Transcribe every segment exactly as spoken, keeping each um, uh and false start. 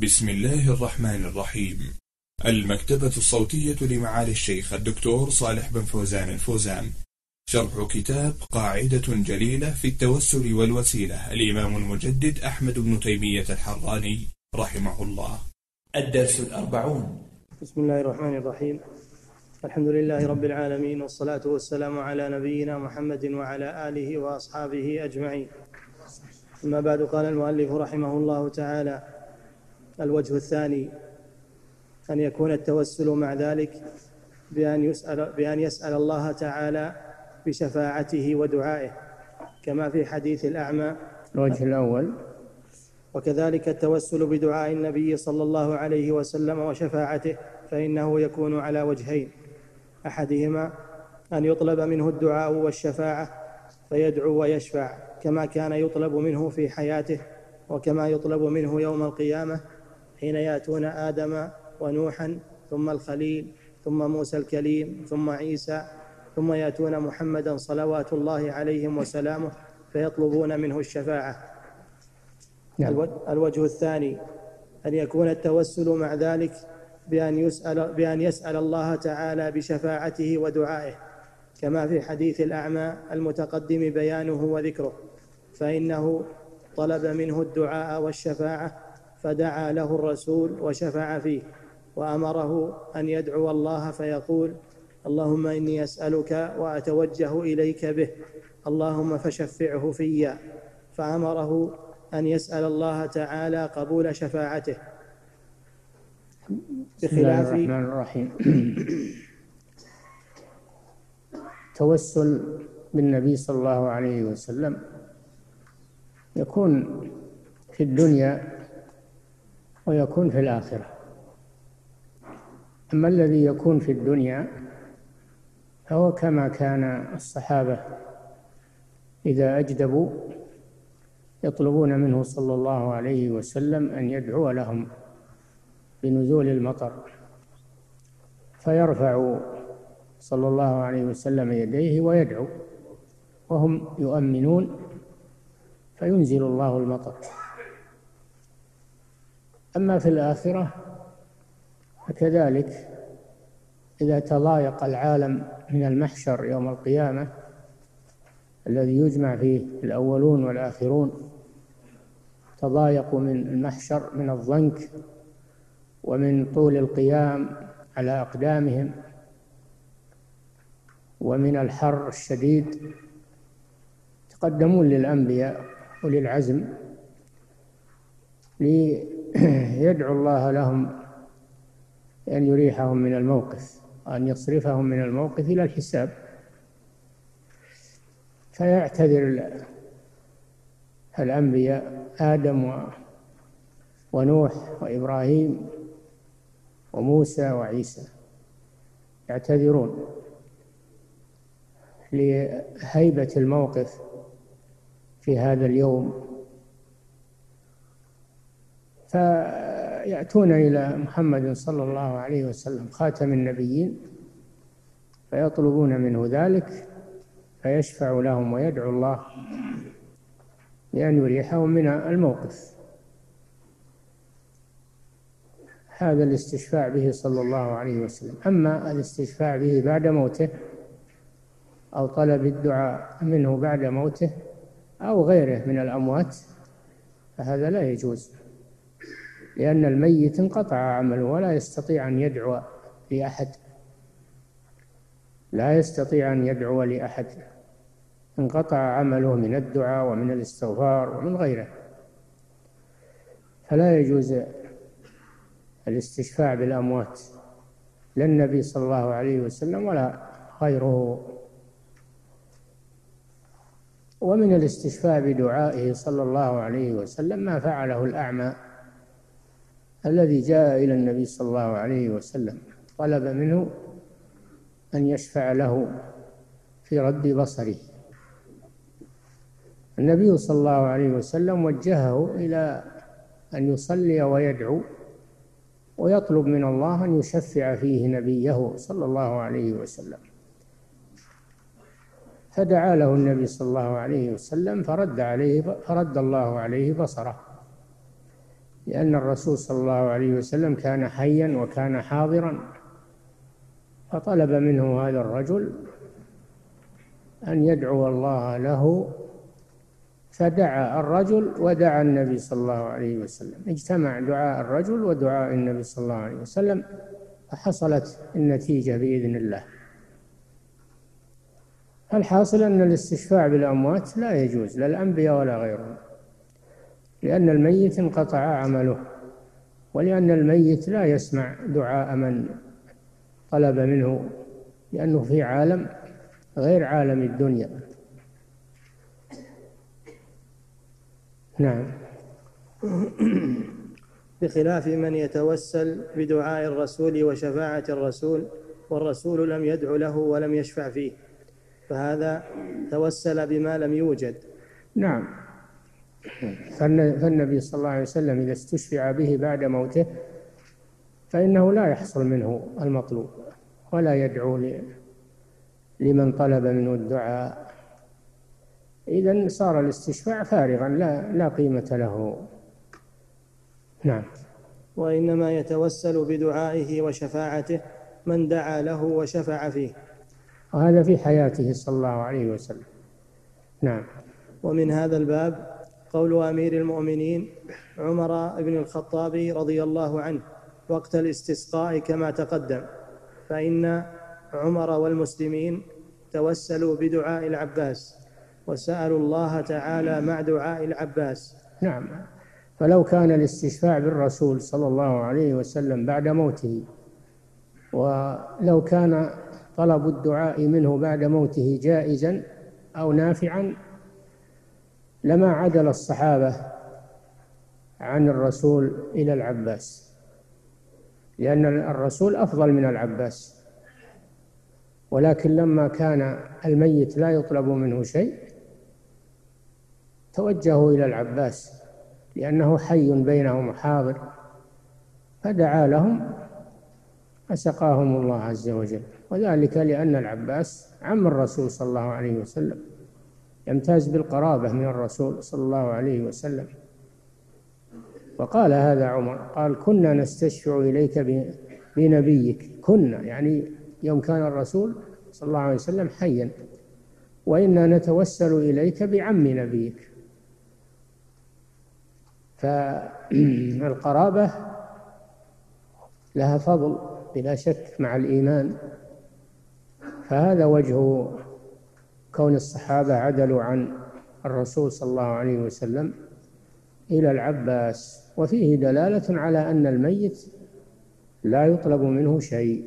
بسم الله الرحمن الرحيم. المكتبة الصوتية لمعالي الشيخ الدكتور صالح بن فوزان الفوزان، شرح كتاب قاعدة جليلة في التوسل والوسيلة، الإمام المجدد أحمد بن تيمية الحراني رحمه الله. الدرس الأربعون. بسم الله الرحمن الرحيم. الحمد لله رب العالمين، والصلاة والسلام على نبينا محمد وعلى آله وأصحابه أجمعين. أما بعد، قال المؤلف رحمه الله تعالى: الوجه الثاني أن يكون التوسل مع ذلك بأن يسأل, بأن يسأل الله تعالى بشفاعته ودعائه، كما في حديث الأعمى. الوجه الأول: وكذلك التوسل بدعاء النبي صلى الله عليه وسلم وشفاعته، فإنه يكون على وجهين: أحدهما أن يطلب منه الدعاء والشفاعة فيدعو ويشفع، كما كان يطلب منه في حياته، وكما يطلب منه يوم القيامة حين يأتون آدم ونوحا ثم الخليل ثم موسى الكليم ثم عيسى، ثم يأتون محمدا صلوات الله عليهم وسلامه فيطلبون منه الشفاعة. نعم. الوجه الثاني أن يكون التوسل مع ذلك بأن يسأل, بأن يسأل الله تعالى بشفاعته ودعائه، كما في حديث الأعمى المتقدم بيانه وذكره، فإنه طلب منه الدعاء والشفاعة فدعا له الرسول وشفع فيه، وأمره أن يدعو الله فيقول: اللهم إني أسألك وأتوجه إليك به، اللهم فشفعه في، فأمره أن يسأل الله تعالى قبول شفاعته. بسم الله الرحمن الرحيم. التوسل بالنبي صلى الله عليه وسلم يكون في الدنيا ويكون في الآخرة. أما الذي يكون في الدنيا فهو كما كان الصحابة إذا أجدبوا يطلبون منه صلى الله عليه وسلم أن يدعو لهم بنزول المطر، فيرفع صلى الله عليه وسلم يديه ويدعو وهم يؤمنون فينزل الله المطر. أما في الآخرة فكذلك، إذا تضايق العالم من المحشر يوم القيامة الذي يجمع فيه الأولون والآخرون، تضايقوا من المحشر من الضنك ومن طول القيام على أقدامهم ومن الحر الشديد، تقدمون للأنبياء وللعزم ليدعو الله لهم أن يريحهم من الموقف وأن يصرفهم من الموقف إلى الحساب. فيعتذر الأنبياء آدم ونوح وإبراهيم وموسى وعيسى، يعتذرون لهيبة الموقف في هذا اليوم، فيأتون إلى محمد صلى الله عليه وسلم خاتم النبيين فيطلبون منه ذلك، فيشفع لهم ويدعو الله بأن يريحهم من الموقف. هذا الاستشفاع به صلى الله عليه وسلم. أما الاستشفاع به بعد موته أو طلب الدعاء منه بعد موته أو غيره من الأموات فهذا لا يجوز، لأن الميت انقطع عمله ولا يستطيع أن يدعو لأحد، لا يستطيع أن يدعو لأحد، انقطع عمله من الدعاء ومن الاستغفار ومن غيره، فلا يجوز الاستشفاع بالأموات، لا النبي صلى الله عليه وسلم ولا غيره. ومن الاستشفاع بدعائه صلى الله عليه وسلم ما فعله الأعمى الذي جاء إلى النبي صلى الله عليه وسلم، طلب منه أن يشفع له في رد بصره. النبي صلى الله عليه وسلم وجهه إلى أن يصلي ويدعو ويطلب من الله أن يشفع فيه نبيه صلى الله عليه وسلم، فدعا له النبي صلى الله عليه وسلم فرد عليه فرد الله عليه بصره، لأن الرسول صلى الله عليه وسلم كان حيا وكان حاضرا، فطلب منه هذا الرجل أن يدعو الله له، فدعا الرجل ودعا النبي صلى الله عليه وسلم، اجتمع دعاء الرجل ودعاء النبي صلى الله عليه وسلم، فحصلت النتيجة بإذن الله. الحاصل أن الاستشفاع بالأموات لا يجوز لا الأنبياء ولا غيرهم، لأن الميت انقطع عمله، ولأن الميت لا يسمع دعاء من طلب منه، لأنه في عالم غير عالم الدنيا. نعم. بخلاف من يتوسل بدعاء الرسول وشفاعة الرسول والرسول لم يدع له ولم يشفع فيه، فهذا توسل بما لم يوجد. نعم. فالنبي صلى الله عليه وسلم إذا استشفع به بعد موته فإنه لا يحصل منه المطلوب، ولا يدعو لمن طلب منه الدعاء، إذن صار الاستشفاع فارغا لا لا قيمة له. نعم. وإنما يتوسل بدعائه وشفاعته من دعا له وشفع فيه، وهذا في حياته صلى الله عليه وسلم. نعم. ومن هذا الباب قول أمير المؤمنين عمر بن الخطاب رضي الله عنه وقت الاستسقاء كما تقدم، فإن عمر والمسلمين توسلوا بدعاء العباس وسألوا الله تعالى مع دعاء العباس. نعم. فلو كان الاستشفاع بالرسول صلى الله عليه وسلم بعد موته، ولو كان طلب الدعاء منه بعد موته جائزا أو نافعا، لما عدل الصحابة عن الرسول إلى العباس، لأن الرسول أفضل من العباس. ولكن لما كان الميت لا يطلب منه شيء توجهوا إلى العباس، لأنه حي بينهم حاضر، فدعا لهم فسقاهم الله عز وجل. وذلك لأن العباس عم الرسول صلى الله عليه وسلم، يمتاز بالقرابة من الرسول صلى الله عليه وسلم. وقال هذا عمر، قال كنا نستشفع إليك بنبيك، كنا يعني يوم كان الرسول صلى الله عليه وسلم حيا، وإنا نتوسل إليك بعم نبيك. فالقرابة لها فضل بلا شك مع الإيمان، فهذا وجه كون الصحابة عدلوا عن الرسول صلى الله عليه وسلم إلى العباس، وفيه دلالة على أن الميت لا يطلب منه شيء،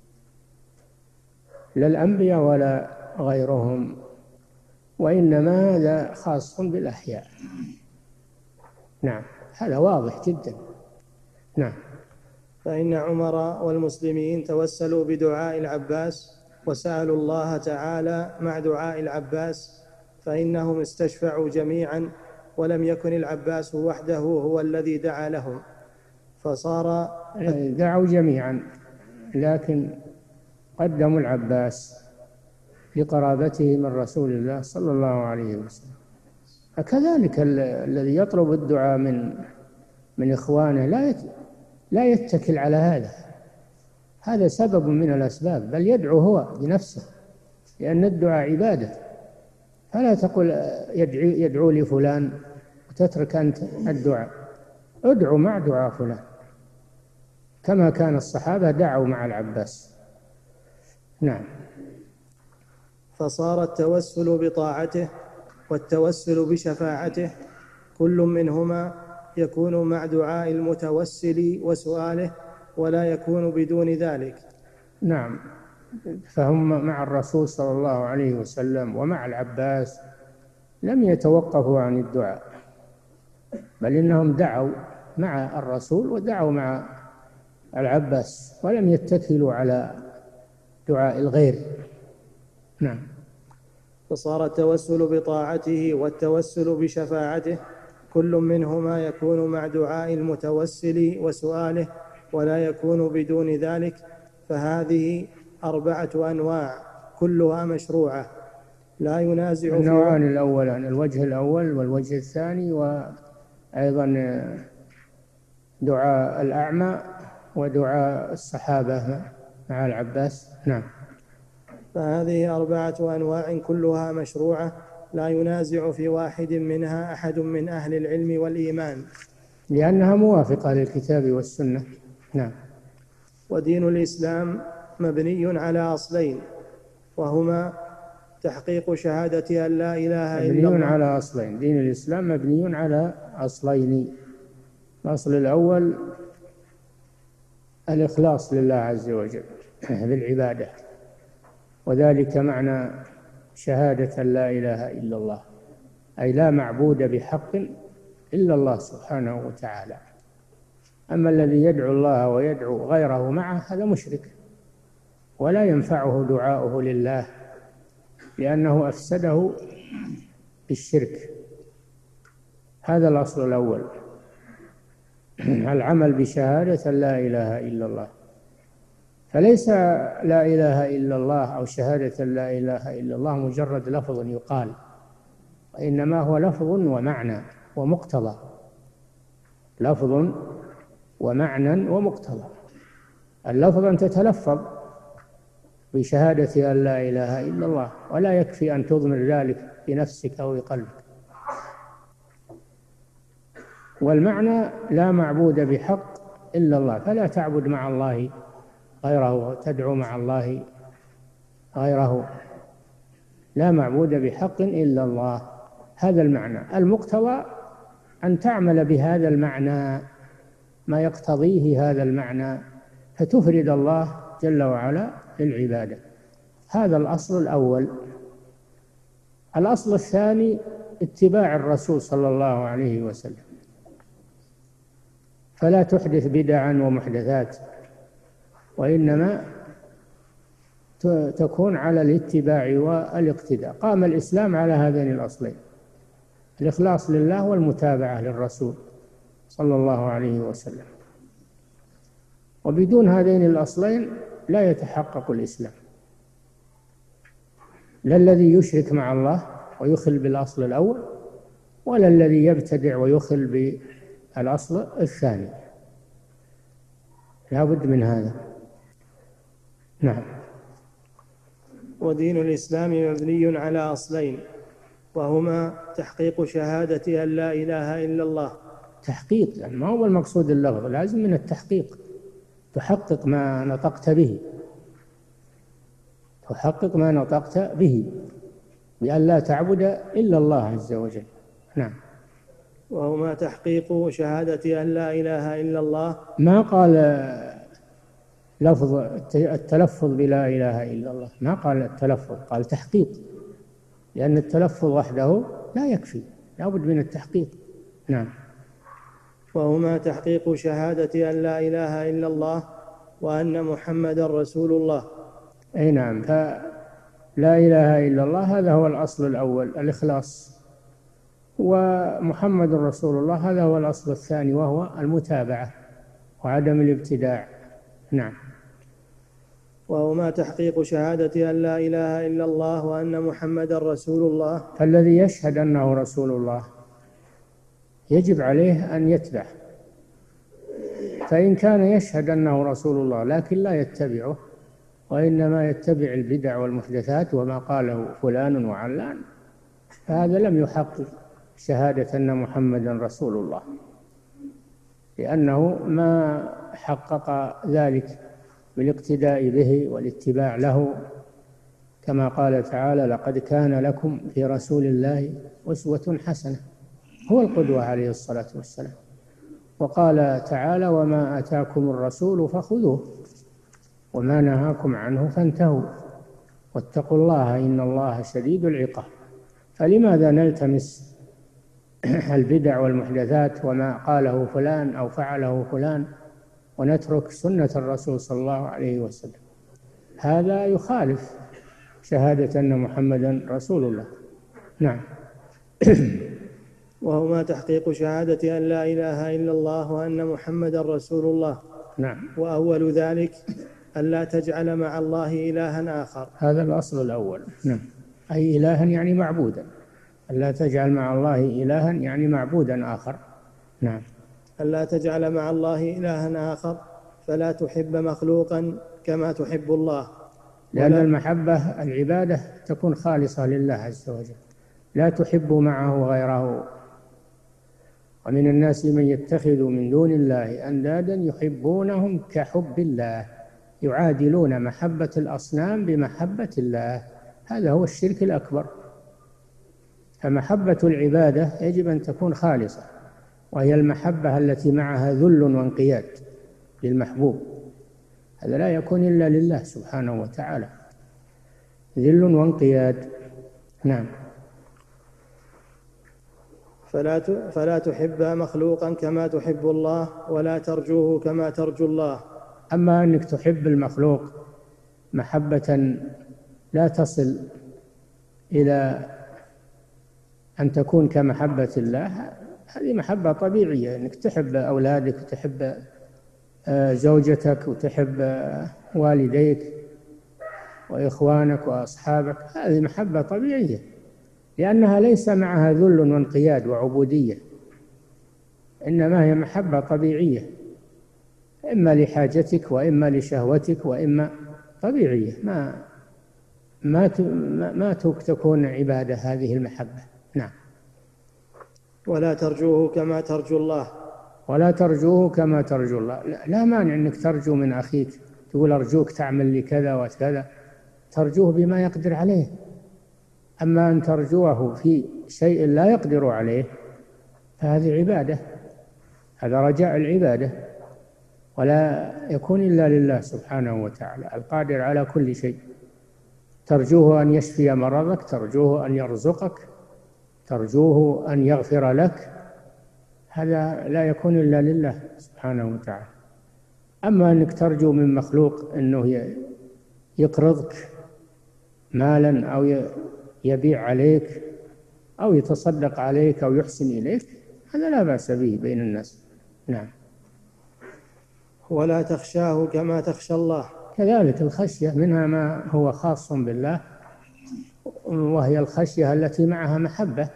لا الأنبياء ولا غيرهم، وإنما هذا خاص بالأحياء. نعم، هذا واضح جدا. نعم. فإن عمر والمسلمين توسلوا بدعاء العباس وسألوا الله تعالى مع دعاء العباس، فإنهم استشفعوا جميعا، ولم يكن العباس وحده هو الذي دعا لهم، فصار دعوا جميعا، لكن قدموا العباس لقرابته من رسول الله صلى الله عليه وسلم. فكذلك الذي يطلب الدعاء من من إخوانه لا لا يتكل على هذا، هذا سبب من الأسباب، بل يدعو هو بنفسه، لأن الدعاء عبادة. فلا تقل يدعو, يدعو لفلان وتترك أنت الدعاء، ادعو مع دعاء فلان، كما كان الصحابة دعوا مع العباس. نعم. فصار التوسل بطاعته والتوسل بشفاعته كل منهما يكون مع دعاء المتوسل وسؤاله، ولا يكون بدون ذلك. نعم. فهم مع الرسول صلى الله عليه وسلم ومع العباس لم يتوقفوا عن الدعاء، بل إنهم دعوا مع الرسول ودعوا مع العباس، ولم يتكلوا على دعاء الغير. نعم. فصار التوسل بطاعته والتوسل بشفاعته كل منهما يكون مع دعاء المتوسل وسؤاله، ولا يكون بدون ذلك. فهذه أربعة أنواع كلها مشروعة لا ينازع فيها. النوعان الأولان، الوجه الأول والوجه الثاني، وأيضا دعاء الأعمى ودعاء الصحابة مع العباس. نعم. فهذه أربعة أنواع كلها مشروعة لا ينازع في واحد منها أحد من أهل العلم والإيمان، لأنها موافقة للكتاب والسنة. نعم. ودين الإسلام مبني على أصلين، وهما تحقيق شهادة أن لا إله إلا الله. مبني على أصلين، دين الإسلام مبني على أصلين. الأصل الأول الإخلاص لله عز وجل بالعبادة، وذلك معنى شهادة أن لا إله إلا الله، أي لا معبود بحق إلا الله سبحانه وتعالى. أما الذي يدعو الله ويدعو غيره معه هذا مشرك، ولا ينفعه دعاؤه لله، لأنه أفسده بالشرك. هذا الأصل الأول، العمل بشهادة لا إله إلا الله. فليس لا إله إلا الله أو شهادة لا إله إلا الله مجرد لفظ يقال، وإنما هو لفظ ومعنى ومقتضى، لفظ ومعنى ومقتضى. اللفظ أن تتلفظ بشهادة أن لا إله إلا الله، ولا يكفي أن تضمر ذلك بنفسك أو بقلبك. والمعنى لا معبود بحق إلا الله، فلا تعبد مع الله غيره، تدعو مع الله غيره، لا معبود بحق إلا الله. هذا المعنى. المقتضى أن تعمل بهذا المعنى ما يقتضيه هذا المعنى، فتفرد الله جل وعلا للعبادة. هذا الأصل الأول. الأصل الثاني اتباع الرسول صلى الله عليه وسلم، فلا تحدث بدعا ومحدثات، وإنما تكون على الاتباع والاقتداء. قام الإسلام على هذين الأصلين، الإخلاص لله والمتابعة للرسول صلى الله عليه وسلم. وبدون هذين الأصلين لا يتحقق الإسلام، لا الذي يشرك مع الله ويخل بالأصل الأول، ولا الذي يبتدع ويخل بالأصل الثاني، لا بد من هذا. نعم. ودين الإسلام مبني على أصلين، وهما تحقيق شهادة أن لا إله إلا الله. تحقيق يعني ما هو المقصود اللفظ، لازم من التحقيق، تحقق ما نطقت به، تحقق ما نطقت به بأن لا تعبد إلا الله عز وجل. نعم. وهما تحقيق شهادة أن لا إله إلا الله. ما قال لفظ التلفظ بلا إله إلا الله، ما قال التلفظ، قال تحقيق، لأن التلفظ وحده لا يكفي، لا بد من التحقيق. نعم. وهما تحقيق شهادة أن لا إله إلا الله وأن محمدا رسول الله. أي نعم. فلا إله إلا الله هذا هو الأصل الأول، الإخلاص، ومحمد رسول الله هذا هو الأصل الثاني، وهو المتابعة وعدم الابتداع. نعم. وهما تحقيق شهادة أن لا إله إلا الله وأن محمدا رسول الله. فالذي يشهد أنه رسول الله يجب عليه أن يتبع، فإن كان يشهد أنه رسول الله لكن لا يتبعه، وإنما يتبع البدع والمحدثات وما قاله فلان وعلان، فهذا لم يحقق شهادة أن محمدا رسول الله، لأنه ما حقق ذلك بالاقتداء به والاتباع له، كما قال تعالى: لقد كان لكم في رسول الله أسوة حسنة، هو القدوة عليه الصلاة والسلام. وقال تعالى: وما آتاكم الرسول فخذوه وما نهاكم عنه فانتهوا واتقوا الله إن الله شديد العقاب. فلماذا نلتمس البدع والمحدثات وما قاله فلان أو فعله فلان ونترك سنة الرسول صلى الله عليه وسلم؟ هذا يخالف شهادة أن محمدا رسول الله. نعم. وهما تحقيق شهادة أن لا إله إلا الله وأن محمدا رسول الله. نعم. وأول ذلك أن لا تجعل مع الله إلها آخر. هذا الأصل الأول. نعم. أي إلها يعني معبودا، أن لا تجعل مع الله إلها يعني معبودا آخر. نعم. ألا تجعل مع الله إلها آخر، فلا تحب مخلوقا كما تحب الله. لأن المحبة العبادة تكون خالصة لله عز وجل، لا تحب معه غيره. ومن الناس من يتخذ من دون الله أندادا يحبونهم كحب الله، يعادلون محبة الأصنام بمحبة الله. هذا هو الشرك الأكبر. فمحبة العبادة يجب أن تكون خالصة، وهي المحبة التي معها ذل وانقياد للمحبوب. هذا لا يكون إلا لله سبحانه وتعالى، ذل وانقياد. نعم. فلا فلا تحب مخلوقا كما تحب الله، ولا ترجوه كما ترجو الله. أما أنك تحب المخلوق محبة لا تصل إلى أن تكون كمحبة الله، هذه محبة طبيعية، أنك تحب أولادك وتحب زوجتك وتحب والديك وإخوانك وأصحابك، هذه محبة طبيعية، لأنها ليس معها ذل وانقياد وعبودية، إنما هي محبة طبيعية، إما لحاجتك وإما لشهوتك وإما طبيعية، ما ما ما تكون عبادة هذه المحبة. نعم. ولا ترجوه كما ترجو الله، ولا ترجوه كما ترجو الله. لا مانع أنك ترجو من أخيك، تقول أرجوك تعمل لي كذا وكذا، ترجوه بما يقدر عليه. أما أن ترجوه في شيء لا يقدر عليه فهذه عبادة، هذا رجاء العبادة، ولا يكون إلا لله سبحانه وتعالى القادر على كل شيء. ترجوه أن يشفي مرضك، ترجوه أن يرزقك، ترجوه أن يغفر لك، هذا لا يكون إلا لله سبحانه وتعالى. أما أنك ترجو من مخلوق أنه يقرضك مالا أو يبيع عليك أو يتصدق عليك أو يحسن إليك، هذا لا بأس به بين الناس. نعم. ولا تخشاه كما تخشى الله، كذلك الخشية منها ما هو خاص بالله، وهي الخشية التي معها محبة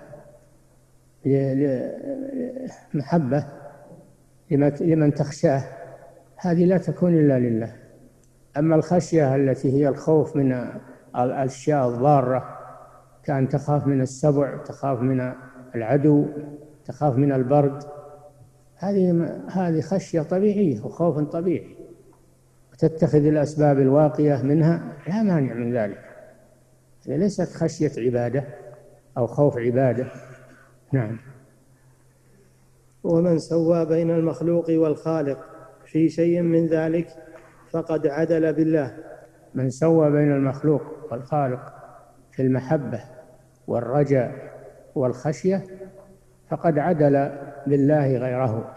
محبة لمن تخشاه، هذه لا تكون إلا لله. أما الخشية التي هي الخوف من الأشياء الضارة، كأن تخاف من السبع، تخاف من العدو، تخاف من البرد، هذه هذه خشية طبيعية وخوف طبيعي، وتتخذ الأسباب الواقية منها، لا مانع من ذلك. هذه ليست خشية عبادة أو خوف عبادة. نعم. ومن سوى بين المخلوق والخالق في شيء من ذلك فقد عدل بالله. من سوى بين المخلوق والخالق في المحبة والرجاء والخشية فقد عدل بالله غيره،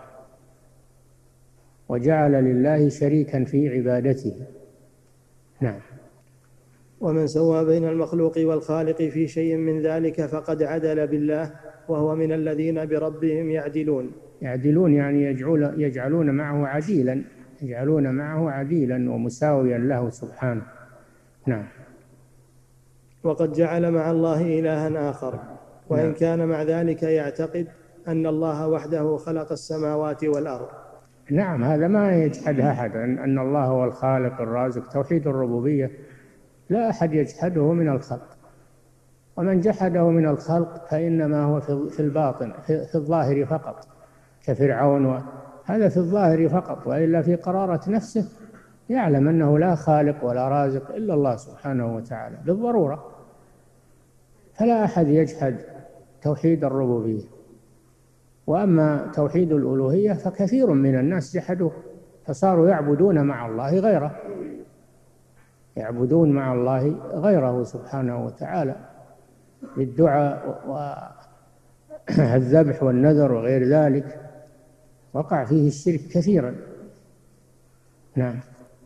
وجعل لله شريكا في عبادته. نعم. ومن سوى بين المخلوق والخالق في شيء من ذلك فقد عدل بالله، وهو من الذين بربهم يعدلون. يعدلون يعني يجعلون, يجعلون معه عديلا، يجعلون معه عديلا ومساويا له سبحانه. نعم. وقد جعل مع الله إلها آخر، وإن نعم. كان مع ذلك يعتقد أن الله وحده خلق السماوات والأرض. نعم، هذا ما يجحدها أحد، أن الله هو الخالق الرازق، توحيد الربوبية لا أحد يجحده من الخلق، ومن جحده من الخلق فإنما هو في الباطن في الظاهر فقط كفرعون، هذا في الظاهر فقط، وإلا في قرارة نفسه يعلم أنه لا خالق ولا رازق إلا الله سبحانه وتعالى بالضرورة. فلا أحد يجحد توحيد الربوبية. وأما توحيد الألوهية فكثير من الناس جحدوه، فصاروا يعبدون مع الله غيره، يعبدون مع الله غيره سبحانه وتعالى بالدعاء والذبح والنذر وغير ذلك، وقع فيه الشرك كثيرا. نعم.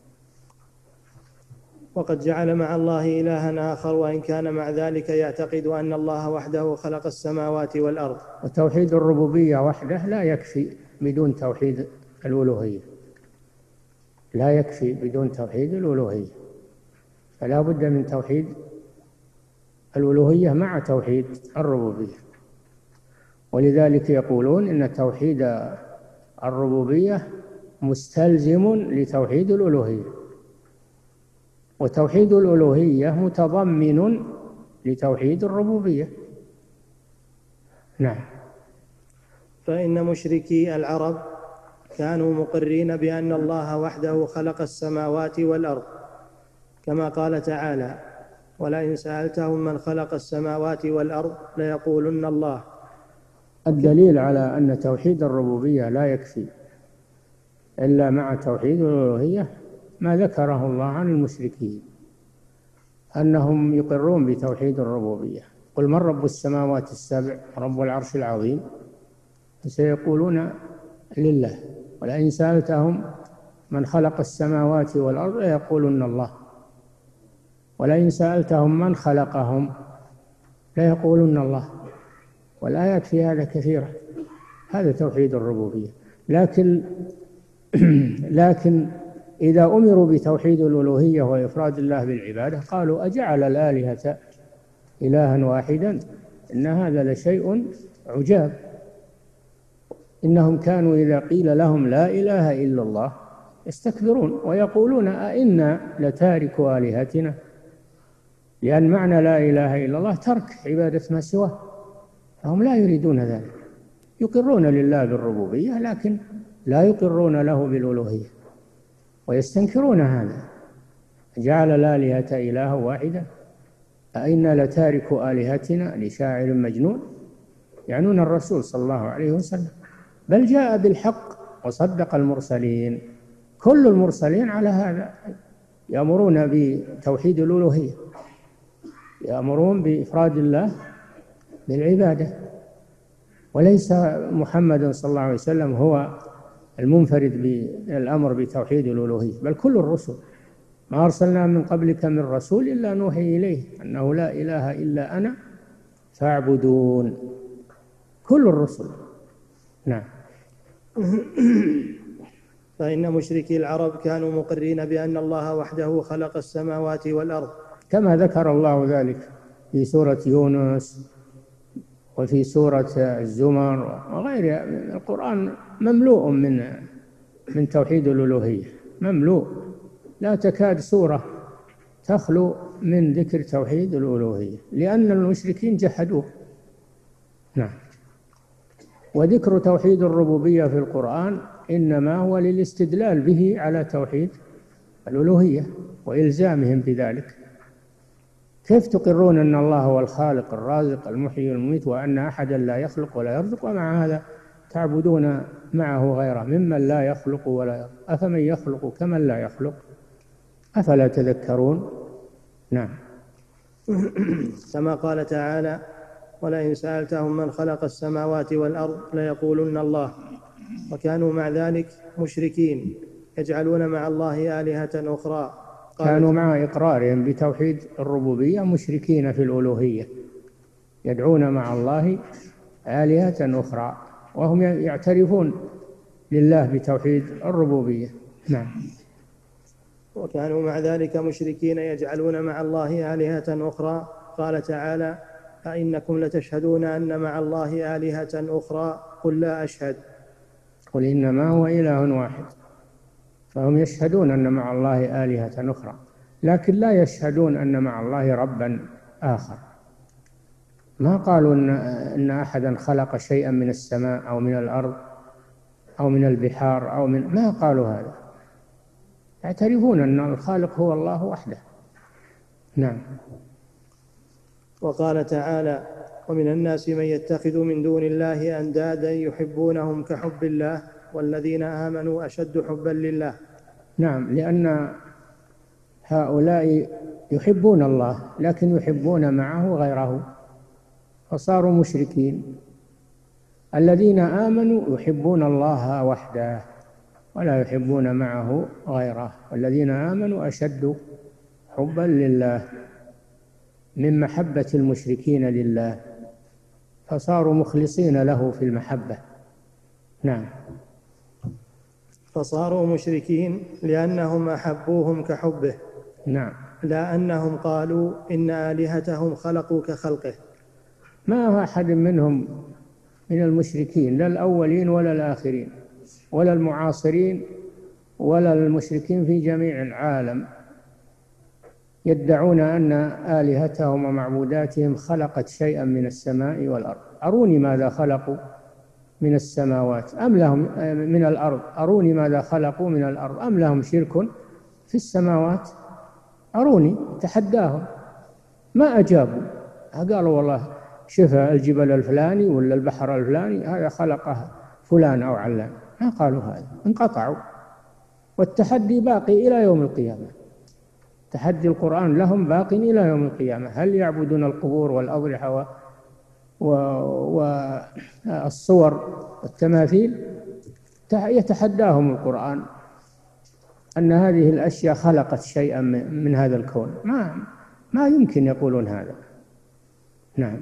وقد جعل مع الله إلها آخر، وإن كان مع ذلك يعتقد أن الله وحده خلق السماوات والأرض. وتوحيد الربوبية وحده لا يكفي بدون توحيد الألوهية، لا يكفي بدون توحيد الألوهية، فلا بد من توحيد الألوهية مع توحيد الربوبية. ولذلك يقولون إن توحيد الربوبية مستلزم لتوحيد الألوهية، وتوحيد الألوهية متضمن لتوحيد الربوبية. نعم. فإن مشركي العرب كانوا مقرين بأن الله وحده خلق السماوات والأرض، كما قال تعالى: ولئن سألتهم من خلق السماوات والأرض ليقولن الله. الدليل على أن توحيد الربوبية لا يكفي إلا مع توحيد الألوهية ما ذكره الله عن المشركين، أنهم يقرون بتوحيد الربوبية. قل من رب السماوات السبع رب العرش العظيم، سيقولون لله. ولئن سألتهم من خلق السماوات والأرض ليقولن الله. ولئن سألتهم من خلقهم ليقولن الله. والآيات في هذا كثيرة. هذا توحيد الربوبية. لكن لكن إذا أمروا بتوحيد الألوهية وإفراد الله بالعبادة قالوا: أجعل الآلهة إلها واحدا إن هذا لشيء عجاب. إنهم كانوا إذا قيل لهم لا إله إلا الله يستكبرون ويقولون: أئنا لتاركوا آلهتنا. لأن معنى لا إله إلا الله ترك عبادة ما سواه، فهم لا يريدون ذلك. يقرون لله بالربوبية لكن لا يقرون له بالألوهية، ويستنكرون هذا. جعل الآلهة إلها واحدا أئنا لتاركوا آلهتنا لشاعر مجنون، يعنون الرسول صلى الله عليه وسلم. بل جاء بالحق وصدق المرسلين. كل المرسلين على هذا يأمرون بتوحيد الألوهية، يأمرون بإفراد الله بالعبادة. وليس محمد صلى الله عليه وسلم هو المنفرد بالأمر بتوحيد الألوهية، بل كل الرسل. ما أرسلنا من قبلك من رسول إلا نوحي إليه أنه لا إله إلا أنا فاعبدون. كل الرسل. نعم. فإن مشركي العرب كانوا مقرين بأن الله وحده خلق السماوات والأرض، كما ذكر الله ذلك في سورة يونس وفي سورة الزمر وغيرها. القرآن مملوء من من توحيد الألوهية، مملوء، لا تكاد سورة تخلو من ذكر توحيد الألوهية، لأن المشركين جحدوه. نعم. وذكر توحيد الربوبية في القرآن إنما هو للاستدلال به على توحيد الألوهية وإلزامهم بذلك. كيف تقرون أن الله هو الخالق الرازق المحيي المميت وأن أحدا لا يخلق ولا يرزق، ومع هذا تعبدون معه غيره ممن لا يخلق ولا يرزق؟ أفمن يخلق كمن لا يخلق؟ أفلا تذكرون؟ نعم. كما قال تعالى: ولئن سألتهم من خلق السماوات والأرض ليقولن الله. وكانوا مع ذلك مشركين يجعلون مع الله آلهة أخرى. كانوا مع إقرارهم بتوحيد الربوبية مشركين في الألوهية، يدعون مع الله آلهة أخرى وهم يعترفون لله بتوحيد الربوبية. نعم. وكانوا مع ذلك مشركين يجعلون مع الله آلهة أخرى. قال تعالى: أئنكم لتشهدون أن مع الله آلهة أخرى قل لا أشهد. قل إنما هو إله واحد. فهم يشهدون أن مع الله آلهة أخرى، لكن لا يشهدون أن مع الله ربا آخر. ما قالوا إن, إن أحدا خلق شيئا من السماء أو من الأرض أو من البحار أو من ما قالوا هذا. يعترفون أن الخالق هو الله وحده. نعم. وقال تعالى: ومن الناس من يتخذ من دون الله أندادا يحبونهم كحب الله والذين آمنوا أشد حبا لله. نعم، لأن هؤلاء يحبون الله لكن يحبون معه غيره فصاروا مشركين. الذين آمنوا يحبون الله وحده ولا يحبون معه غيره، والذين آمنوا أشد حبا لله من محبة المشركين لله، فصاروا مخلصين له في المحبة. نعم. فصاروا مشركين لأنهم أحبوهم كحبه. نعم. لا أنهم قالوا إن آلهتهم خلقوا كخلقه. ما هو أحد منهم من المشركين لا الأولين ولا الآخرين ولا المعاصرين ولا المشركين في جميع العالم يدعون أن آلهتهم ومعبوداتهم خلقت شيئا من السماء والأرض. أروني ماذا خلقوا من السماوات أم لهم من الأرض أروني ماذا خلقوا من الأرض أم لهم شرك في السماوات أروني. تحداهم ما أجابوا. قالوا والله شوف الجبل الفلاني ولا البحر الفلاني هذا خلقه فلان أو علان. ما قالوا هذا، انقطعوا. والتحدي باقي إلى يوم القيامة. تحدي القرآن لهم باق إلى يوم القيامة. هل يعبدون القبور والأضرحة والصور والتماثيل؟ يتحداهم القرآن أن هذه الأشياء خلقت شيئا من هذا الكون. ما ما يمكن يقولون هذا. نعم.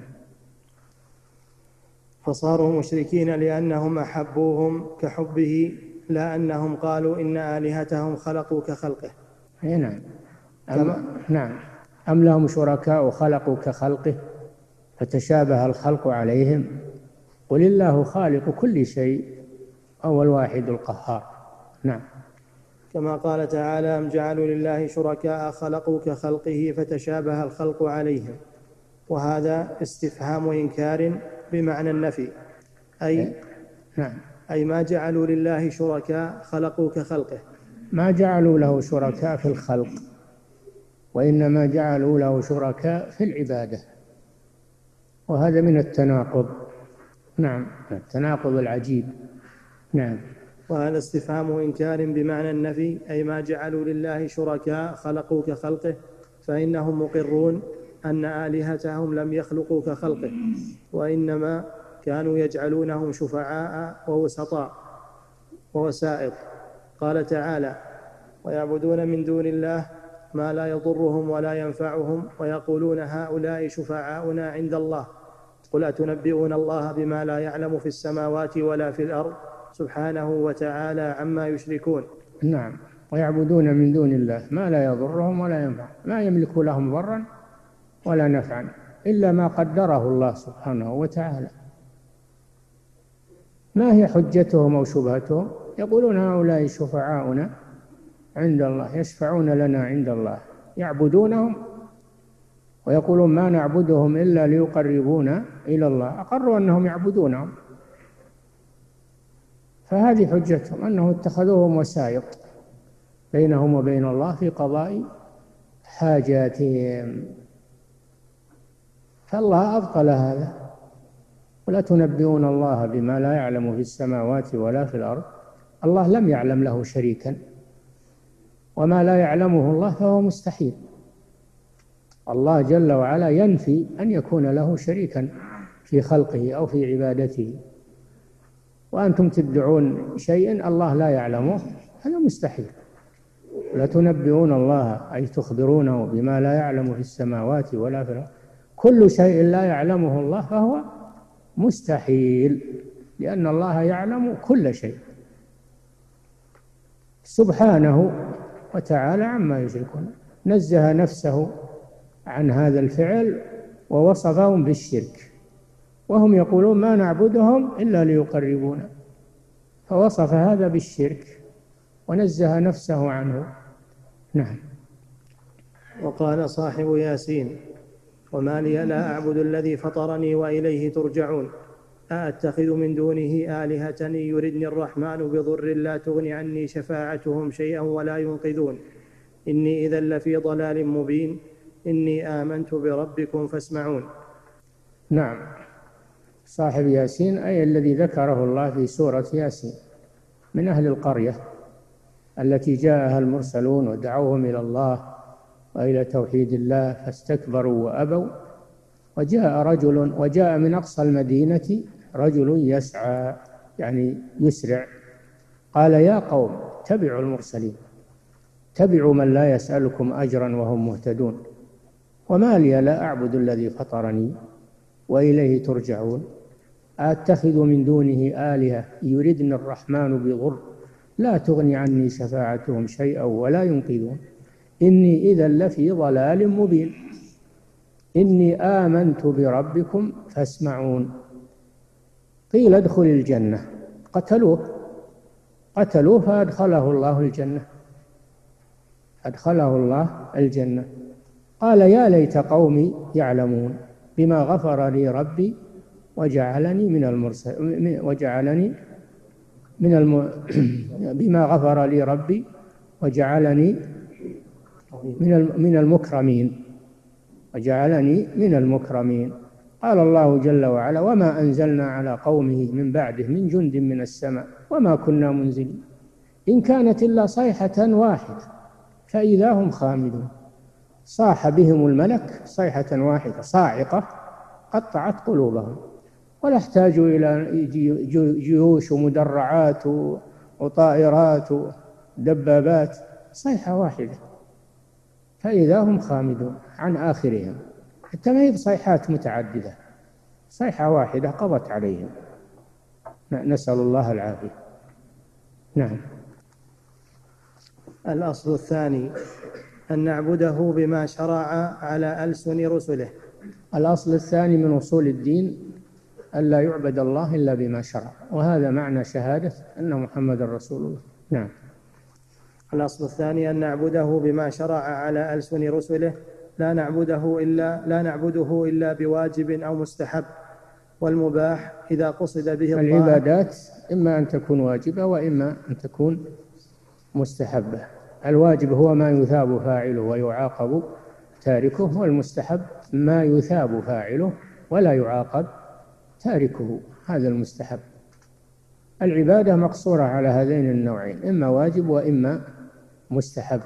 فصاروا مشركين لأنهم أحبوهم كحبه، لا أنهم قالوا إن آلهتهم خلقوا كخلقه. أي نعم. أم نعم أم لهم شركاء خلقوا كخلقه فتشابه الخلق عليهم قل الله خالق كل شيء هو الواحد القهار. نعم. كما قال تعالى أم جعلوا لله شركاء خلقوا كخلقه فتشابه الخلق عليهم، وهذا استفهام إنكار بمعنى النفي، أي نعم. أي ما جعلوا لله شركاء خلقوا كخلقه. ما جعلوا له شركاء في الخلق، وإنما جعلوا له شركاء في العبادة، وهذا من التناقض. نعم، التناقض العجيب. نعم. وهذا استفهام إنكار بمعنى النفي، أي ما جعلوا لله شركاء خلقوا كخلقه، فإنهم مقرون أن آلهتهم لم يخلقوا كخلقه، وإنما كانوا يجعلونهم شفعاء ووسطاء ووسائط. قال تعالى ويعبدون من دون الله ما لا يضرهم ولا ينفعهم ويقولون هؤلاء شفعاؤنا عند الله قل أتنبئون الله بما لا يعلم في السماوات ولا في الأرض سبحانه وتعالى عما يشركون. نعم. ويعبدون من دون الله ما لا يضرهم ولا ينفعهم، ما يملك لهم ضرا ولا نفعا إلا ما قدره الله سبحانه وتعالى. ما هي حجتهم أو شبهتهم؟ يقولون هؤلاء شفعاؤنا عند الله يشفعون لنا عند الله، يعبدونهم ويقولون ما نعبدهم إلا ليقربونا إلى الله. أقروا أنهم يعبدونهم، فهذه حجتهم أنهم اتخذوهم وسائط بينهم وبين الله في قضاء حاجاتهم. فالله أبطل هذا. ولا تنبئون الله بما لا يعلم في السماوات ولا في الأرض. الله لم يعلم له شريكا، وما لا يعلمه الله فهو مستحيل. الله جل وعلا ينفي أن يكون له شريكا في خلقه أو في عبادته، وأنتم تدعون شيئا الله لا يعلمه، هذا مستحيل. لا تنبئون الله أي تخبرونه بما لا يعلم في السماوات ولا في الأرض. كل شيء لا يعلمه الله فهو مستحيل، لأن الله يعلم كل شيء سبحانه وتعالى عما يشركون. نزه نفسه عن هذا الفعل ووصفهم بالشرك، وهم يقولون ما نعبدهم إلا ليقربونا، فوصف هذا بالشرك ونزه نفسه عنه. نعم. وقال صاحب ياسين وما لي لا أعبد الذي فطرني وإليه ترجعون أأتخذ من دونه آلهة يردني الرحمن بضر لا تغني عني شفاعتهم شيئا ولا ينقذون إني إذا لفي ضلال مبين إني آمنت بربكم فاسمعون. نعم. صاحب ياسين أي الذي ذكره الله في سورة ياسين من أهل القرية التي جاءها المرسلون ودعوهم إلى الله وإلى توحيد الله فاستكبروا وأبوا، وجاء رجل وجاء من أقصى المدينة رجل يسعى يعني يسرع، قال يا قوم اتبعوا المرسلين، اتبعوا من لا يسألكم أجرا وهم مهتدون، وما لي لا أعبد الذي فطرني وإليه ترجعون أتخذ من دونه آلهة يردني الرحمن بضر لا تغني عني شفاعتهم شيئا ولا ينقذون إني إذا لفي ضلال مبين إني آمنت بربكم فاسمعون. قيل ادخل الجنة، قتلوه قتلوه فأدخله الله الجنة، أدخله الله الجنة. قال يا ليت قومي يعلمون بما غفر لي ربي وجعلني من المرسل وجعلني من الم... بما غفر لي ربي وجعلني من من المكرمين وجعلني من المكرمين. قال الله جل وعلا وما أنزلنا على قومه من بعده من جند من السماء وما كنا منزلين إن كانت إلا صيحة واحدة فإذا هم خامدون. صاح بهم الملك صيحة واحدة صاعقة قطعت قلوبهم، ولا احتاجوا إلى جيوش ومدرعات وطائرات ودبابات، صيحة واحدة فإذا هم خامدون عن آخرهم. حتى ما هي صيحات متعددة، صيحة واحدة قضت عليهم، نسأل الله العافية. نعم. الأصل الثاني أن نعبده بما شرع على ألسن رسله. الأصل الثاني من أصول الدين ألا يعبد الله إلا بما شرع، وهذا معنى شهادة أن محمد رسول الله. نعم. الأصل الثاني أن نعبده بما شرع على ألسن رسله، لا نعبده إلا لا نعبده إلا بواجب أو مستحب، والمباح إذا قصد به الطاعة. العبادات إما أن تكون واجبة وإما أن تكون مستحبة. الواجب هو ما يثاب فاعله ويعاقب تاركه، والمستحب ما يثاب فاعله ولا يعاقب تاركه، هذا المستحب. العبادة مقصورة على هذين النوعين، إما واجب وإما مستحب.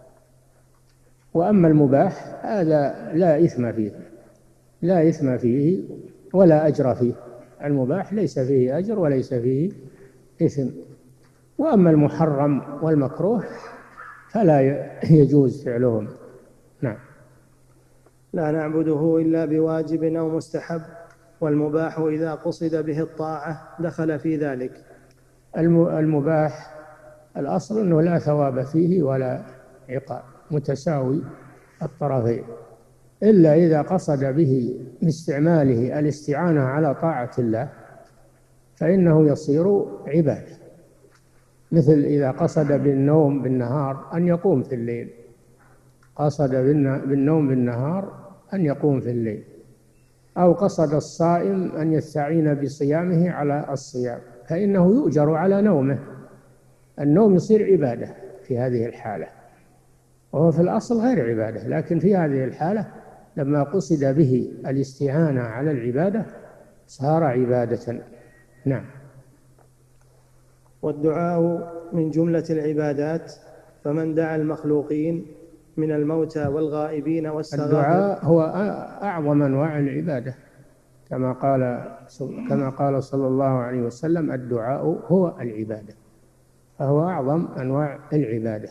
وأما المباح هذا لا إثم فيه، لا إثم فيه ولا أجر فيه. المباح ليس فيه أجر وليس فيه إثم. وأما المحرم والمكروه فلا يجوز فعلهم. نعم. لا نعبده إلا بواجب أو مستحب، والمباح إذا قصد به الطاعة دخل في ذلك. المباح الأصل أنه لا ثواب فيه ولا عقاب، متساوي الطرفين، إلا إذا قصد به باستعماله الاستعانة على طاعة الله فإنه يصير عبادة. مثل إذا قصد بالنوم بالنهار أن يقوم في الليل، قصد بالنوم بالنهار أن يقوم في الليل، أو قصد الصائم أن يستعين بصيامه على الصيام فإنه يؤجر على نومه. النوم يصير عبادة في هذه الحالة، وهو في الأصل غير عبادة، لكن في هذه الحالة لما قصد به الاستعانة على العبادة صار عبادة. نعم. والدعاء من جملة العبادات، فمن دعا المخلوقين من الموتى والغائبين واستغاث. الدعاء هو أعظم أنواع العبادة، كما قال كما قال صلى الله عليه وسلم الدعاء هو العبادة، فهو أعظم أنواع العبادة.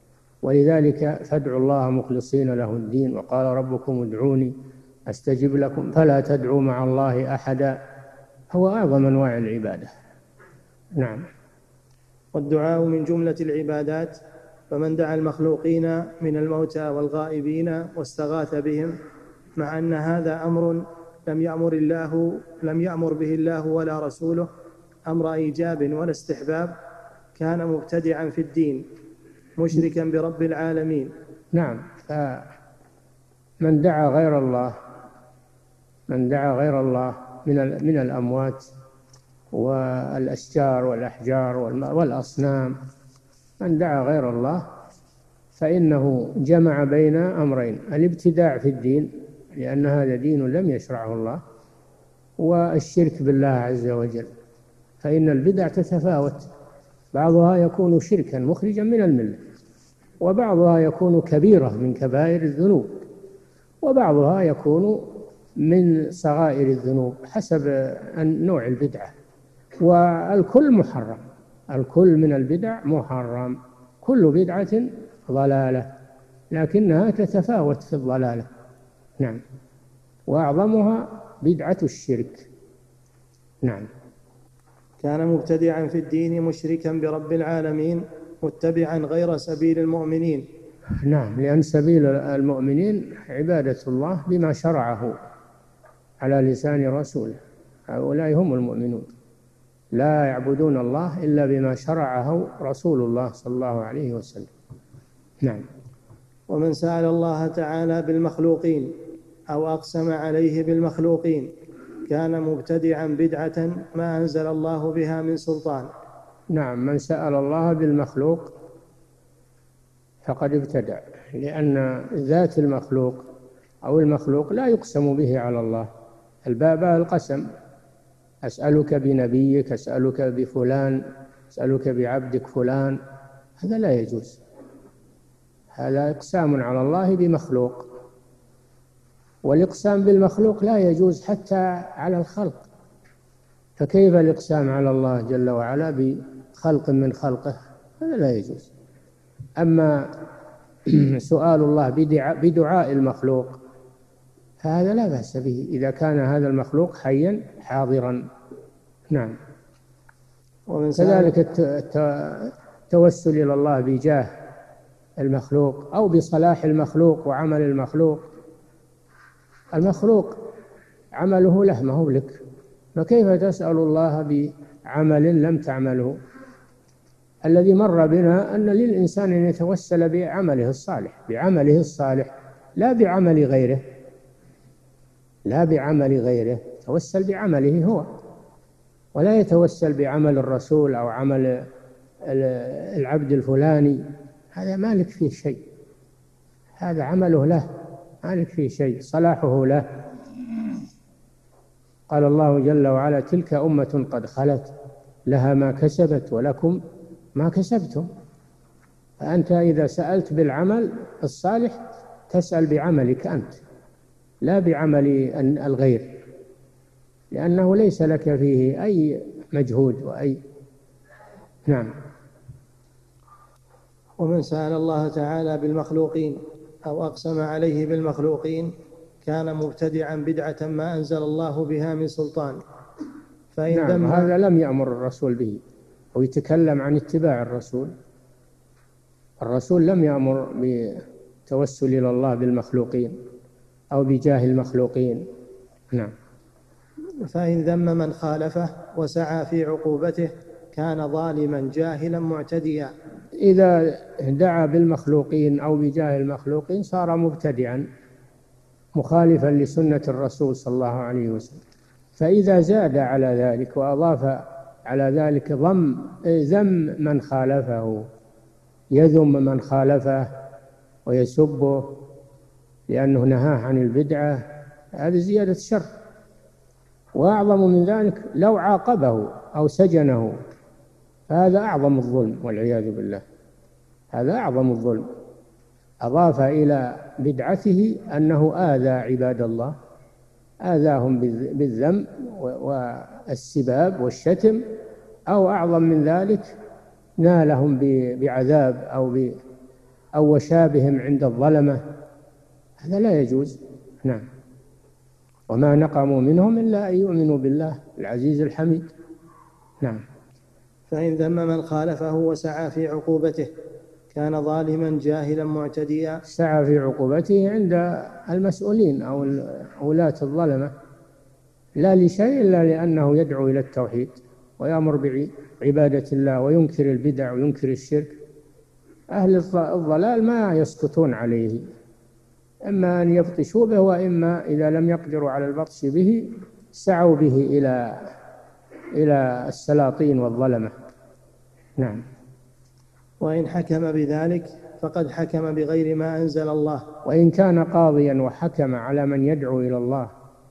ولذلك فادعوا الله مخلصين له الدين، وقال ربكم ادعوني أستجب لكم فلا تدعوا مع الله أحدا، هو أعظم أنواع العبادة. نعم. والدعاء من جملة العبادات، فمن دعا المخلوقين من الموتى والغائبين واستغاث بهم، مع أن هذا أمر لم يأمر الله لم يأمر به الله ولا رسوله أمر إيجاب ولا استحباب، كان مبتدعا في الدين مشركا برب العالمين. نعم. فمن دعا غير الله من دعا غير الله من من الأموات والأشجار والأحجار والأصنام، من دعا غير الله فإنه جمع بين أمرين: الابتداع في الدين لأن هذا دين لم يشرعه الله، والشرك بالله عز وجل، فإن البدع تتفاوت، بعضها يكون شركا مخرجا من الملة، وبعضها يكون كبيرة من كبائر الذنوب، وبعضها يكون من صغائر الذنوب حسب نوع البدعة. والكل محرم، الكل من البدع محرم، كل بدعة ضلالة، لكنها تتفاوت في الضلالة. نعم. وأعظمها بدعة الشرك. نعم. كان مبتدعا في الدين مشركا برب العالمين متبعا غير سبيل المؤمنين. نعم، لأن سبيل المؤمنين عبادة الله بما شرعه على لسان رسوله، هؤلاء هم المؤمنون. لا يعبدون الله إلا بما شرعه رسول الله صلى الله عليه وسلم. نعم. ومن سأل الله تعالى بالمخلوقين أو أقسم عليه بالمخلوقين كان مبتدعا بدعة ما أنزل الله بها من سلطان. نعم، من سأل الله بالمخلوق فقد ابتدع، لأن ذات المخلوق أو المخلوق لا يقسم به على الله. الباب القسم، أسألك بنبيك، أسألك بفلان، أسألك بعبدك فلان، هذا لا يجوز، هذا إقسام على الله بمخلوق. والإقسام بالمخلوق لا يجوز حتى على الخلق، فكيف الإقسام على الله جل وعلا بخلق من خلقه؟ هذا لا يجوز. أما سؤال الله بدعاء المخلوق فهذا لا بأس به إذا كان هذا المخلوق حيا حاضرا. نعم. كذلك التوسل إلى الله بجاه المخلوق أو بصلاح المخلوق وعمل المخلوق. المخلوق عمله له، ما هو لك، فكيف تسأل الله بعمل لم تعمله؟ الذي مر بنا أن للإنسان أن يتوسل بعمله الصالح، بعمله الصالح لا بعمل غيره، لا بعمل غيره، توسل بعمله هو، ولا يتوسل بعمل الرسول أو عمل العبد الفلاني، هذا ما لك فيه شيء، هذا عمله له، ما لك فيه شيء، صلاحه له. قال الله جل وعلا: تلك أمة قد خلت لها ما كسبت ولكم ما كسبتم. فأنت إذا سألت بالعمل الصالح تسأل بعملك أنت لا بعمل الغير، لأنه ليس لك فيه أي مجهود وأي. نعم. ومن سأل الله تعالى بالمخلوقين أو أقسم عليه بالمخلوقين كان مبتدعا بدعة ما أنزل الله بها من سلطان. فإن نعم، هذا لم يأمر الرسول به، ويتكلم عن اتباع الرسول. الرسول لم يأمر بالتوسل إلى الله بالمخلوقين أو بجاه المخلوقين. نعم. فإن ذم من خالفه وسعى في عقوبته كان ظالما جاهلا معتديا. إذا دعا بالمخلوقين أو بجاه المخلوقين صار مبتدعا مخالفا لسنة الرسول صلى الله عليه وسلم. فإذا زاد على ذلك وأضاف على ذلك ضم ذم من خالفه، يذم من خالفه ويسبه لأنه نهاه عن البدعة، هذه زيادة شر. وأعظم من ذلك لو عاقبه أو سجنه، فهذا أعظم الظلم والعياذ بالله، هذا أعظم الظلم. أضاف إلى بدعته أنه آذى عباد الله، آذاهم بالذم والسباب والشتم، أو أعظم من ذلك نالهم بعذاب أو أو وشابهم عند الظلمة، هذا لا يجوز. نعم. وما نقموا منهم إلا أن يؤمنوا بالله العزيز الحميد. نعم. فإن ذم من خالفه وسعى في عقوبته كان ظالما جاهلا معتديا. سعى في عقوبته عند المسؤولين أو ولاة الظلمة، لا لشيء إلا لأنه يدعو إلى التوحيد ويأمر بعبادة الله وينكر البدع وينكر الشرك. أهل الضلال ما يسكتون عليه، إما أن يبطشوا به، وإما إذا لم يقدروا على البطش به سعوا به إلى إلى السلاطين والظلمة. نعم. وإن حكم بذلك فقد حكم بغير ما أنزل الله. وإن كان قاضيا وحكم على من يدعو إلى الله،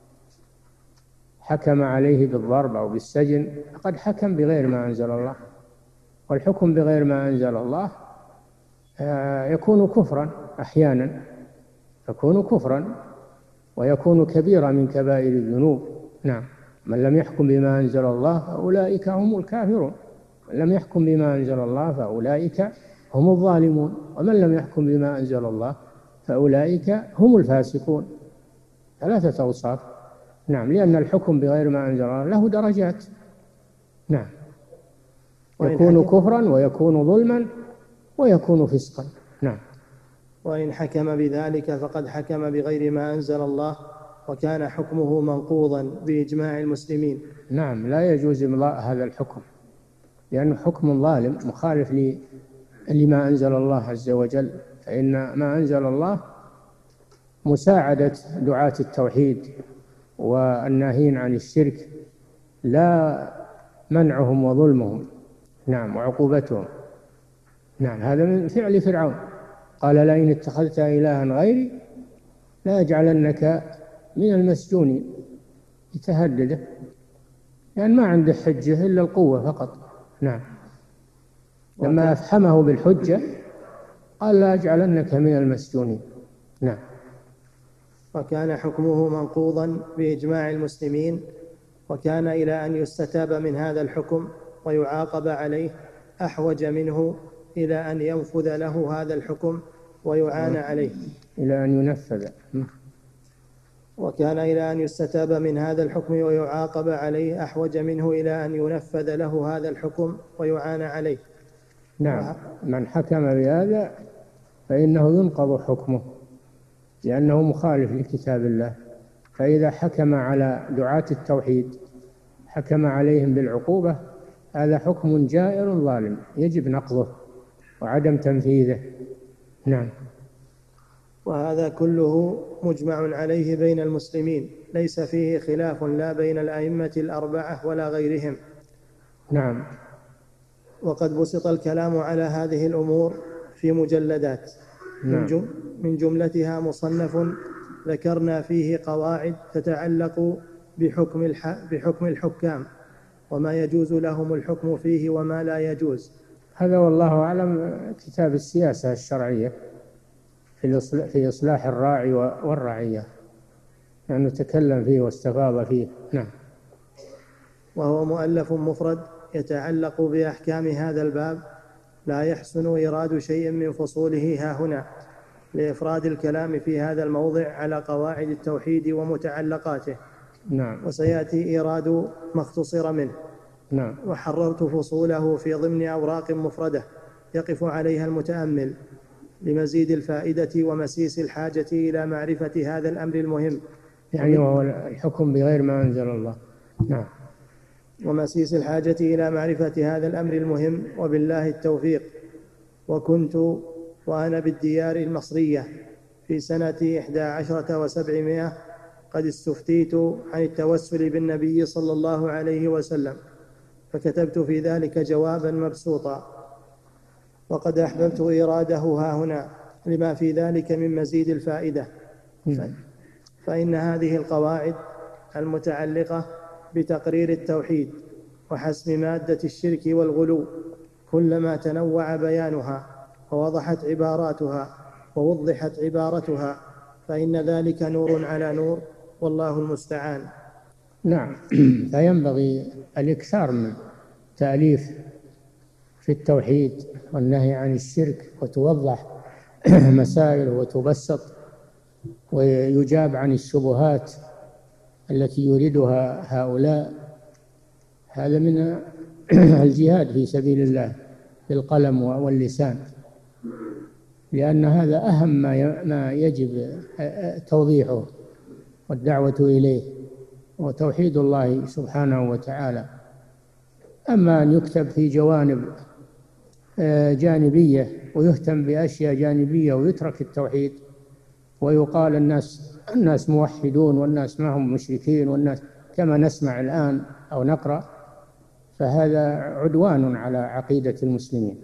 حكم عليه بالضرب أو بالسجن، فقد حكم بغير ما أنزل الله. والحكم بغير ما أنزل الله يكون كفرا أحيانا، يكون كفرا ويكون كبيرا من كبائر الذنوب. نعم. من لم يحكم بما أنزل الله فأولئك هم الكافرون، من لم يحكم بما أنزل الله فأولئك هم الظالمون، ومن لم يحكم بما أنزل الله فأولئك هم الفاسقون. ثلاثة أوصاف. نعم. لأن الحكم بغير ما أنزل الله له درجات. نعم. يكون كفرا ويكون ظلما ويكون فسقا. نعم. وإن حكم بذلك فقد حكم بغير ما أنزل الله وكان حكمه منقوضا بإجماع المسلمين. نعم، لا يجوز إمضاء هذا الحكم لأنه حكم ظالم مخالف لما أنزل الله عز وجل. فإن ما أنزل الله مساعدة دعاة التوحيد والناهين عن الشرك، لا منعهم وظلمهم. نعم، وعقوبتهم. نعم، هذا من فعل فرعون، قال لئن اتخذت إلها غيري لأجعلنك من المسجونين، يتهدده لأن ما عنده حجة إلا القوة فقط. نعم، لما أفحمه بالحجة قال لأجعلنك من المسجونين. نعم. وكان حكمه منقوضا بإجماع المسلمين، وكان إلى أن يستتاب من هذا الحكم ويعاقب عليه أحوج منه إلى أن ينفذ له هذا الحكم ويعان عليه. إلى أن ينفذ. وكان إلى أن يستتاب من هذا الحكم ويعاقب عليه أحوج منه إلى أن ينفذ له هذا الحكم ويعان عليه. نعم، من حكم بهذا فإنه ينقض حكمه لأنه مخالف لكتاب الله. فإذا حكم على دعاة التوحيد حكم عليهم بالعقوبة، هذا حكم جائر ظالم يجب نقضه وعدم تنفيذه. نعم. وهذا كله مجمع عليه بين المسلمين، ليس فيه خلاف لا بين الأئمة الأربعة ولا غيرهم. نعم. وقد بسط الكلام على هذه الأمور في مجلدات. نعم. من جملتها مصنف ذكرنا فيه قواعد تتعلق بحكم بحكم الحكام وما يجوز لهم الحكم فيه وما لا يجوز. هذا والله أعلم كتاب السياسة الشرعية في إصلاح الراعي والرعية، يعني تكلم فيه واستفاض فيه. نعم. وهو مؤلف مفرد يتعلق بأحكام هذا الباب، لا يحسن إيراد شيء من فصوله ها هنا لإفراد الكلام في هذا الموضع على قواعد التوحيد ومتعلقاته. نعم. وسيأتي إيراد ما اختصر منه. نعم. وحررت فصوله في ضمن أوراق مفردة يقف عليها المتأمل لمزيد الفائدة ومسيس الحاجة إلى معرفة هذا الأمر المهم، يعني وهو الحكم بغير ما أنزل الله. نعم. ومسيس الحاجة إلى معرفة هذا الأمر المهم، وبالله التوفيق. وكنت وأنا بالديار المصرية في سنة إحدى عشرة وسبعمائة قد استفتيت عن التوسل بالنبي صلى الله عليه وسلم، فكتبت في ذلك جوابا مبسوطا، وقد أحببت إراده ها هنا لما في ذلك من مزيد الفائدة. فإن هذه القواعد المتعلقة بتقرير التوحيد وحسم مادة الشرك والغلو كلما تنوع بيانها ووضحت عباراتها ووضحت عبارتها فإن ذلك نور على نور، والله المستعان. نعم. فينبغي الإكثار من تأليف في التوحيد والنهي عن الشرك، وتوضح مسائل وتبسط ويجاب عن الشبهات التي يريدها هؤلاء. هذا من الجهاد في سبيل الله بالقلم واللسان، لأن هذا أهم ما يجب توضيحه والدعوة إليه، وتوحيد الله سبحانه وتعالى. أما أن يكتب في جوانب جانبية ويهتم بأشياء جانبية ويترك التوحيد، ويقال الناس الناس موحدون والناس ما هم مشركين والناس كما نسمع الآن أو نقرأ، فهذا عدوان على عقيدة المسلمين.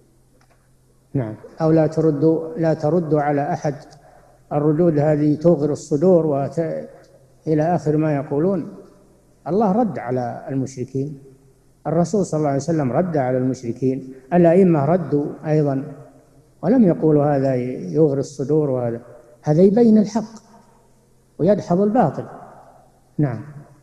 نعم. أو لا تردوا لا تردوا على أحد، الردود هذه توغر الصدور وت... إلى آخر ما يقولون. الله رد على المشركين، الرسول صلى الله عليه وسلم رد على المشركين، الأئمة ردوا أيضا، ولم يقولوا هذا يغري الصدور وهذا هذا يبين الحق ويدحض الباطل. نعم.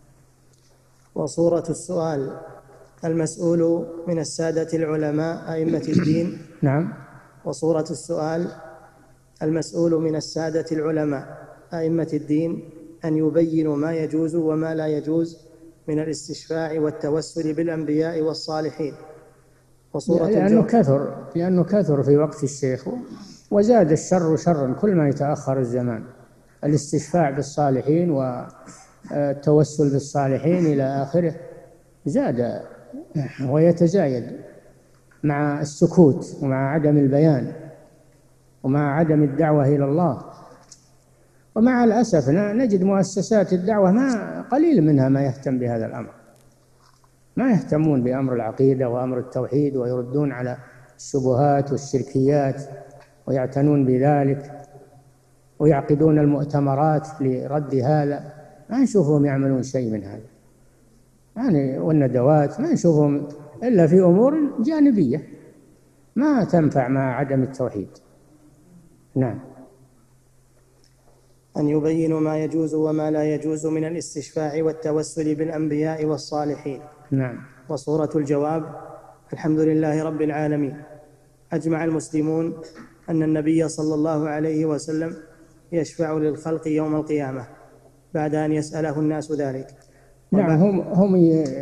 وصورة السؤال المسؤول من السادة العلماء أئمة الدين. نعم. وصورة السؤال المسؤول من السادة العلماء أئمة الدين أن يبينوا ما يجوز وما لا يجوز من الاستشفاع والتوسل بالأنبياء والصالحين. وصورة لأنه كثر لأنه كثر في وقت الشيخ، وزاد الشر شرا كل ما يتأخر الزمان. الاستشفاع بالصالحين والتوسل بالصالحين إلى آخره زاد ويتزايد مع السكوت ومع عدم البيان ومع عدم الدعوة إلى الله. ومع الأسف نجد مؤسسات الدعوة ما قليل منها ما يهتم بهذا الأمر، ما يهتمون بأمر العقيدة وأمر التوحيد، ويردون على الشبهات والشركيات ويعتنون بذلك، ويعقدون المؤتمرات لرد هذا. ما نشوفهم يعملون شيء من هذا يعني، والندوات ما نشوفهم إلا في أمور جانبية ما تنفع مع عدم التوحيد. نعم. أن يبينوا ما يجوز وما لا يجوز من الاستشفاع والتوسل بالأنبياء والصالحين. نعم. وصورة الجواب: الحمد لله رب العالمين. أجمع المسلمون أن النبي صلى الله عليه وسلم يشفع للخلق يوم القيامة بعد أن يسأله الناس ذلك. نعم. هم هم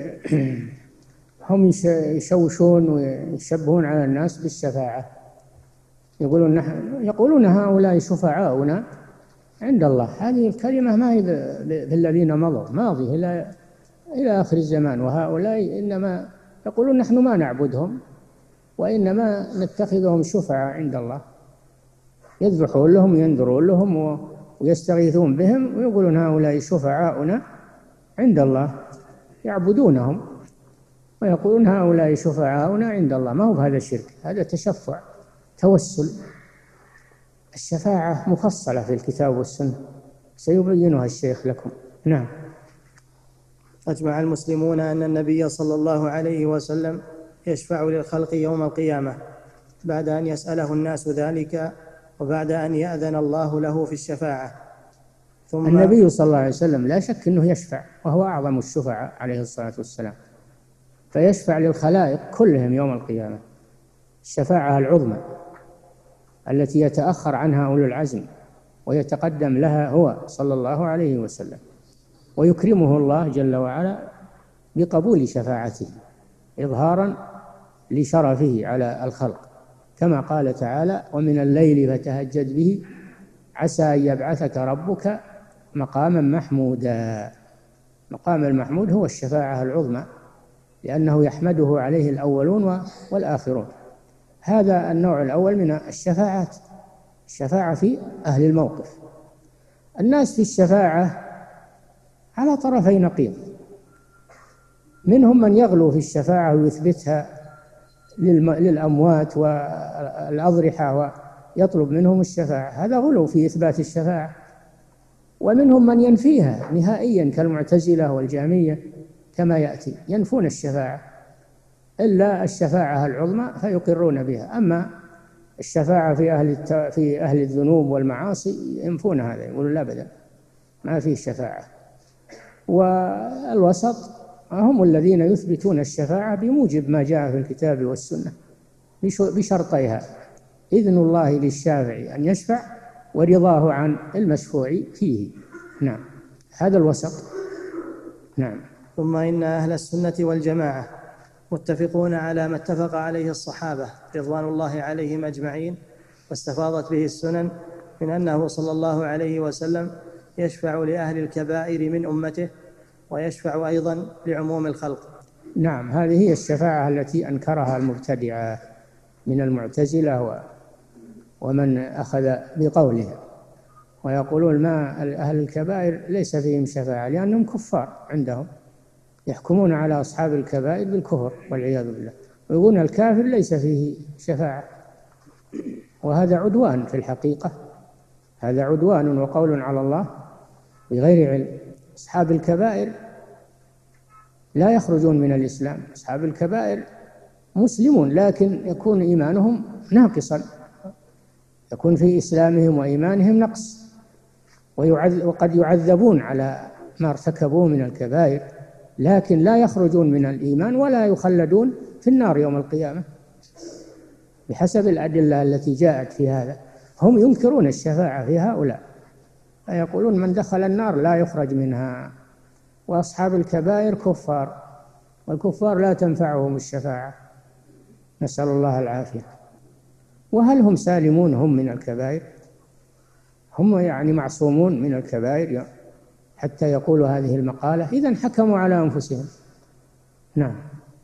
هم يشوشون ويشبهون على الناس بالشفاعة، يقولون نحن يقولون هؤلاء شفعاؤنا عند الله. هذه الكلمة ما هي بالذين مضوا، ماضي إلى إلى آخر الزمان. وهؤلاء إنما يقولون نحن ما نعبدهم وإنما نتخذهم شفعاء عند الله، يذبحون لهم وينذرون لهم ويستغيثون بهم، ويقولون هؤلاء شفعاؤنا عند الله، يعبدونهم ويقولون هؤلاء شفعاؤنا عند الله. ما هو هذا شرك، هذا تشفع توسل. الشفاعة مفصلة في الكتاب والسنة سيبينها الشيخ لكم. نعم. أجمع المسلمون أن النبي صلى الله عليه وسلم يشفع للخلق يوم القيامة بعد أن يسأله الناس ذلك وبعد أن يأذن الله له في الشفاعة. ثم النبي صلى الله عليه وسلم لا شك أنه يشفع، وهو أعظم الشفعاء عليه الصلاة والسلام، فيشفع للخلائق كلهم يوم القيامة الشفاعة العظمى التي يتأخر عنها أولو العزم ويتقدم لها هو صلى الله عليه وسلم، ويكرمه الله جل وعلا بقبول شفاعته إظهارا لشرفه على الخلق، كما قال تعالى: ومن الليل فتهجد به عسى أن يبعثك ربك مقاما محمودا. مقام المحمود هو الشفاعة العظمى، لأنه يحمده عليه الأولون والآخرون. هذا النوع الأول من الشفاعات، الشفاعة في أهل الموقف. الناس في الشفاعة على طرفي نقيض، منهم من يغلو في الشفاعة ويثبتها للأموات والأضرحة ويطلب منهم الشفاعة، هذا غلو في إثبات الشفاعة. ومنهم من ينفيها نهائيا كالمعتزلة والجهمية كما يأتي، ينفون الشفاعة إلا الشفاعة العظمى فيقرون بها. أما الشفاعة في أهل في أهل الذنوب والمعاصي ينفون هذا، يقولون لا أبدا ما فيه شفاعة. والوسط هم الذين يثبتون الشفاعة بموجب ما جاء في الكتاب والسنة بشرطيها: إذن الله للشافع أن يشفع ورضاه عن المشفوع فيه. نعم، هذا الوسط. نعم. ثم إن أهل السنة والجماعة متفقون على ما اتفق عليه الصحابة رضوان الله عليهم أجمعين واستفاضت به السنن من أنه صلى الله عليه وسلم يشفع لأهل الكبائر من أمته ويشفع أيضا لعموم الخلق. نعم، هذه هي الشفاعة التي أنكرها المبتدعة من المعتزلة ومن أخذ بقولها، ويقولون ما أهل الكبائر ليس فيهم شفاعة لأنهم كفار عندهم، يحكمون على أصحاب الكبائر بالكفر والعياذ بالله، ويقولون الكافر ليس فيه شفاعة، وهذا عدوان في الحقيقة، هذا عدوان وقول على الله بغير علم. أصحاب الكبائر لا يخرجون من الإسلام، أصحاب الكبائر مسلمون لكن يكون إيمانهم ناقصا، يكون في إسلامهم وإيمانهم نقص، وقد يعذبون على ما ارتكبوه من الكبائر، لكن لا يخرجون من الإيمان ولا يخلدون في النار يوم القيامة بحسب الأدلة التي جاءت في هذا. هم ينكرون الشفاعة في هؤلاء، يقولون من دخل النار لا يخرج منها، وأصحاب الكبائر كفار، والكفار لا تنفعهم الشفاعة، نسأل الله العافية. وهل هم سالمون هم من الكبائر؟ هم يعني معصومون من الكبائر حتى يقولوا هذه المقالة، إذن حكموا على أنفسهم. نعم.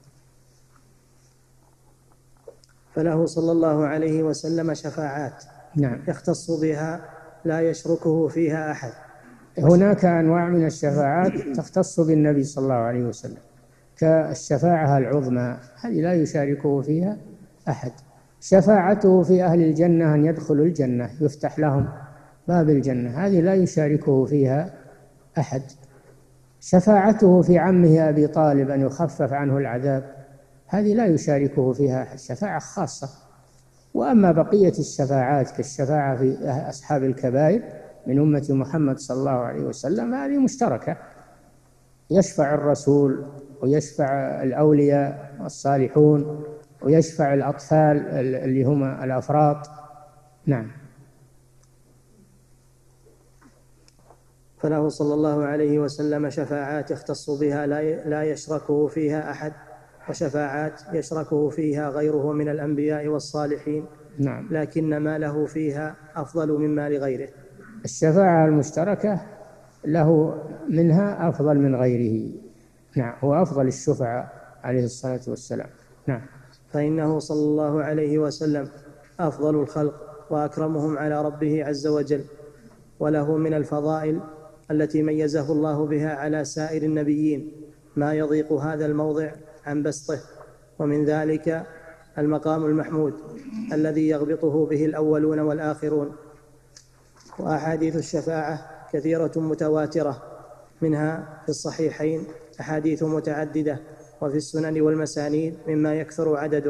فله صلى الله عليه وسلم شفاعات نعم. يختص بها لا يشركه فيها أحد. هناك أنواع من الشفاعات تختص بالنبي صلى الله عليه وسلم، كالشفاعة العظمى، هذه لا يشاركه فيها أحد. شفاعته في أهل الجنة أن يدخلوا الجنة، يفتح لهم باب الجنة، هذه لا يشاركه فيها أحد. شفاعته في عمه أبي طالب أن يخفف عنه العذاب، هذه لا يشاركه فيها أحد، شفاعة خاصة. وأما بقية الشفاعات كالشفاعة في أصحاب الكبائر من أمة محمد صلى الله عليه وسلم، هذه مشتركة، يشفع الرسول ويشفع الأولياء الصالحون ويشفع الأطفال اللي هم الأفراط. نعم. فله صلى الله عليه وسلم شفاعات يختص بها لا يشركه فيها أحد، وشفاعات يشركه فيها غيره من الأنبياء والصالحين. نعم. لكن ما له فيها أفضل مما لغيره. الشفاعة المشتركة له منها أفضل من غيره. نعم، هو أفضل الشفعاء عليه الصلاة والسلام. نعم. فإنه صلى الله عليه وسلم أفضل الخلق وأكرمهم على ربه عز وجل، وله من الفضائل التي ميزه الله بها على سائر النبيين ما يضيق هذا الموضع عن بسطه، ومن ذلك المقام المحمود الذي يغبطه به الأولون والآخرون. وأحاديث الشفاعة كثيرة متواترة، منها في الصحيحين أحاديث متعددة، وفي السنن والمسانيد مما يكثر عدده.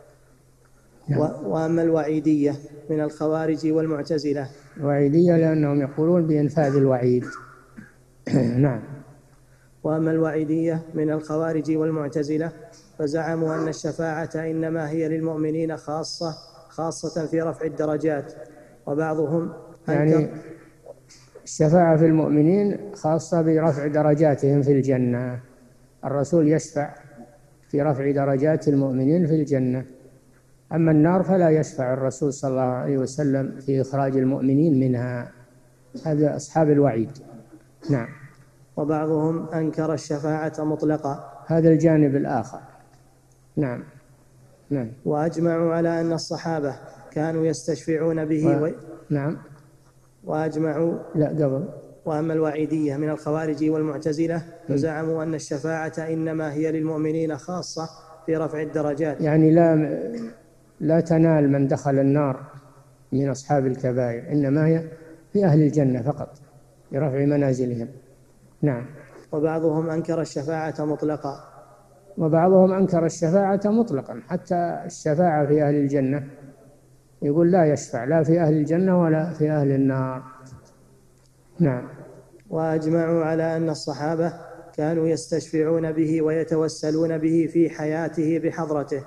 وأما الوعيدية من الخوارج والمعتزلة. الوعيدية لأنهم يقولون بإنفاذ الوعيد. نعم. وأما الوعيدية من الخوارج والمعتزلة فزعموا أن الشفاعة إنما هي للمؤمنين خاصة خاصة في رفع الدرجات. وبعضهم يعني الشفاعة في المؤمنين خاصة برفع درجاتهم في الجنة، الرسول يشفع في رفع درجات المؤمنين في الجنة، أما النار فلا يشفع الرسول صلى الله عليه وسلم في إخراج المؤمنين منها. هذا أصحاب الوعيد. نعم. وبعضهم أنكر الشفاعة مطلقة، هذا الجانب الآخر. نعم. نعم. وأجمعوا على أن الصحابة كانوا يستشفعون به و... و... نعم. وأجمعوا لا قبل. وأما الوعيدية من الخوارج والمعتزلة فزعموا أن الشفاعة إنما هي للمؤمنين خاصة في رفع الدرجات، يعني لا لا تنال من دخل النار من أصحاب الكبائر، إنما هي في أهل الجنة فقط لرفع منازلهم. نعم. وبعضهم أنكر الشفاعة مطلقا. وبعضهم أنكر الشفاعة مطلقا، حتى الشفاعة في أهل الجنة يقول لا يشفع لا في أهل الجنة ولا في أهل النار. نعم. وأجمعوا على أن الصحابة كانوا يستشفعون به ويتوسلون به في حياته بحضرته.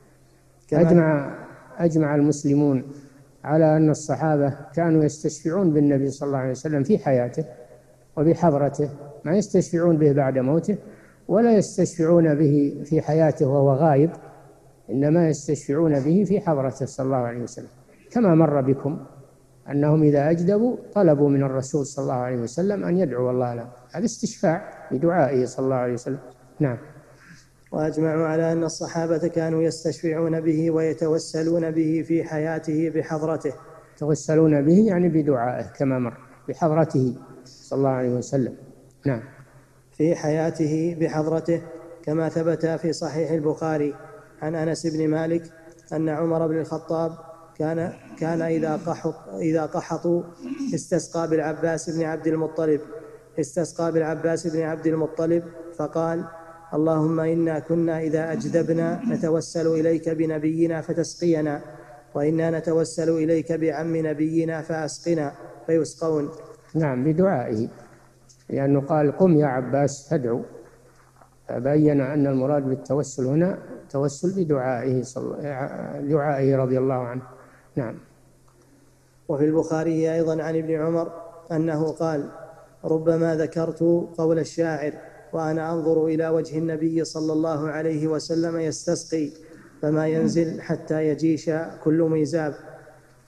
أجمع, أجمع المسلمون على أن الصحابة كانوا يستشفعون بالنبي صلى الله عليه وسلم في حياته وبحضرته، ما يستشفعون به بعد موته ولا يستشفعون به في حياته وهو غائب، إنما يستشفعون به في حضرته صلى الله عليه وسلم، كما مر بكم أنهم إذا أجدبوا طلبوا من الرسول صلى الله عليه وسلم أن يدعو الله له، هذا استشفاع بدعائه صلى الله عليه وسلم. نعم. وأجمعوا على أن الصحابة كانوا يستشفعون به ويتوسلون به في حياته بحضرته. يتوسلون به يعني بدعائه كما مر، بحضرته صلى الله عليه وسلم. نعم. في حياته بحضرته، كما ثبت في صحيح البخاري عن أنس بن مالك أن عمر بن الخطاب كان كان إذا قحط إذا قحطوا استسقى بالعباس بن عبد المطلب استسقى بالعباس بن عبد المطلب فقال: اللهم إنا كنا إذا أجدبنا نتوسل إليك بنبينا فتسقينا، وإنا نتوسل إليك بعم نبينا فأسقنا، فيسقون. نعم، بدعائه، لأنه قال: قم يا عباس فادعو، فبين أن المراد بالتوسل هنا توسل بدعائه دعائه رضي الله عنه. نعم. وفي البخاري أيضا عن ابن عمر أنه قال: ربما ذكرت قول الشاعر وأنا أنظر إلى وجه النبي صلى الله عليه وسلم يستسقي، فما ينزل حتى يجيش كل ميزاب،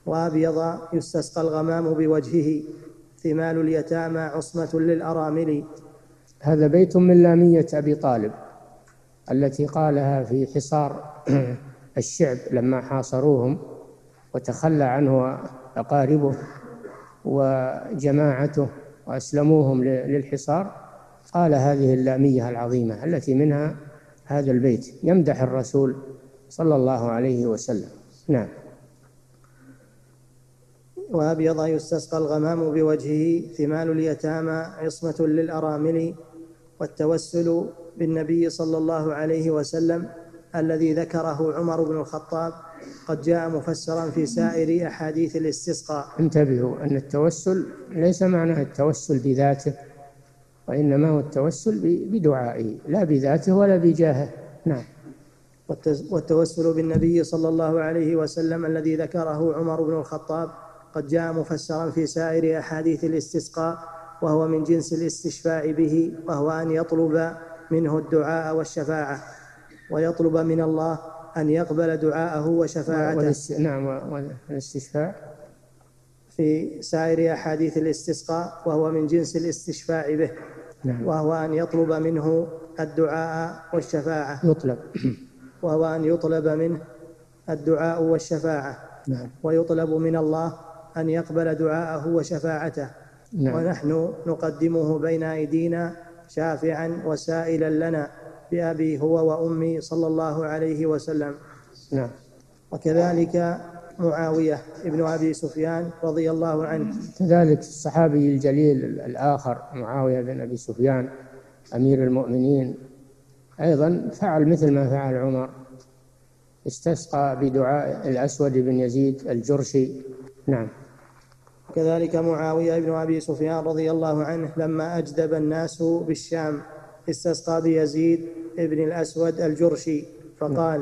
وأبيض يستسقى الغمام بوجهه ثمال اليتامى عصمة للأرامل. هذا بيت من لامية أبي طالب التي قالها في حصار الشعب لما حاصروهم وتخلى عنه أقاربه وجماعته وأسلموهم للحصار، قال هذه اللامية العظيمة التي منها هذا البيت يمدح الرسول صلى الله عليه وسلم. نعم. وأبيض يستسقى الغمام بوجهه ثمال اليتامى عصمة للأرامل. والتوسل بالنبي صلى الله عليه وسلم الذي ذكره عمر بن الخطاب قد جاء مفسرا في سائر أحاديث الاستسقاء. انتبهوا أن التوسل ليس معناه التوسل بذاته، وإنما هو التوسل بدعائه لا بذاته ولا بجاهه. نعم. والتوسل بالنبي صلى الله عليه وسلم الذي ذكره عمر بن الخطاب قد جاء مفسرا في سائر أحاديث الاستسقاء، وهو من جنس الاستشفاع به، وهو أن يطلب منه الدعاء والشفاعة، ويطلب من الله أن يقبل دعاءه وشفاعته. نعم. والاستشفاع في سائر أحاديث الاستسقاء وهو من جنس الاستشفاع به. نعم. وهو أن يطلب منه الدعاء والشفاعة يطلب وهو أن يطلب منه الدعاء والشفاعة. نعم. ويطلب من الله أن يقبل دعاءه وشفاعته. نعم. ونحن نقدمه بين أيدينا شافعا وسائلا لنا بأبي هو وأمي صلى الله عليه وسلم. نعم. وكذلك معاوية ابن أبي سفيان رضي الله عنه، كذلك الصحابي الجليل الآخر معاوية بن أبي سفيان أمير المؤمنين أيضا فعل مثل ما فعل عمر، استسقى بدعاء الأسود بن يزيد الجرشي. نعم. كذلك معاوية بن أبي سفيان رضي الله عنه لما أجدب الناس بالشام استسقى بيزيد ابن الأسود الجرشي فقال: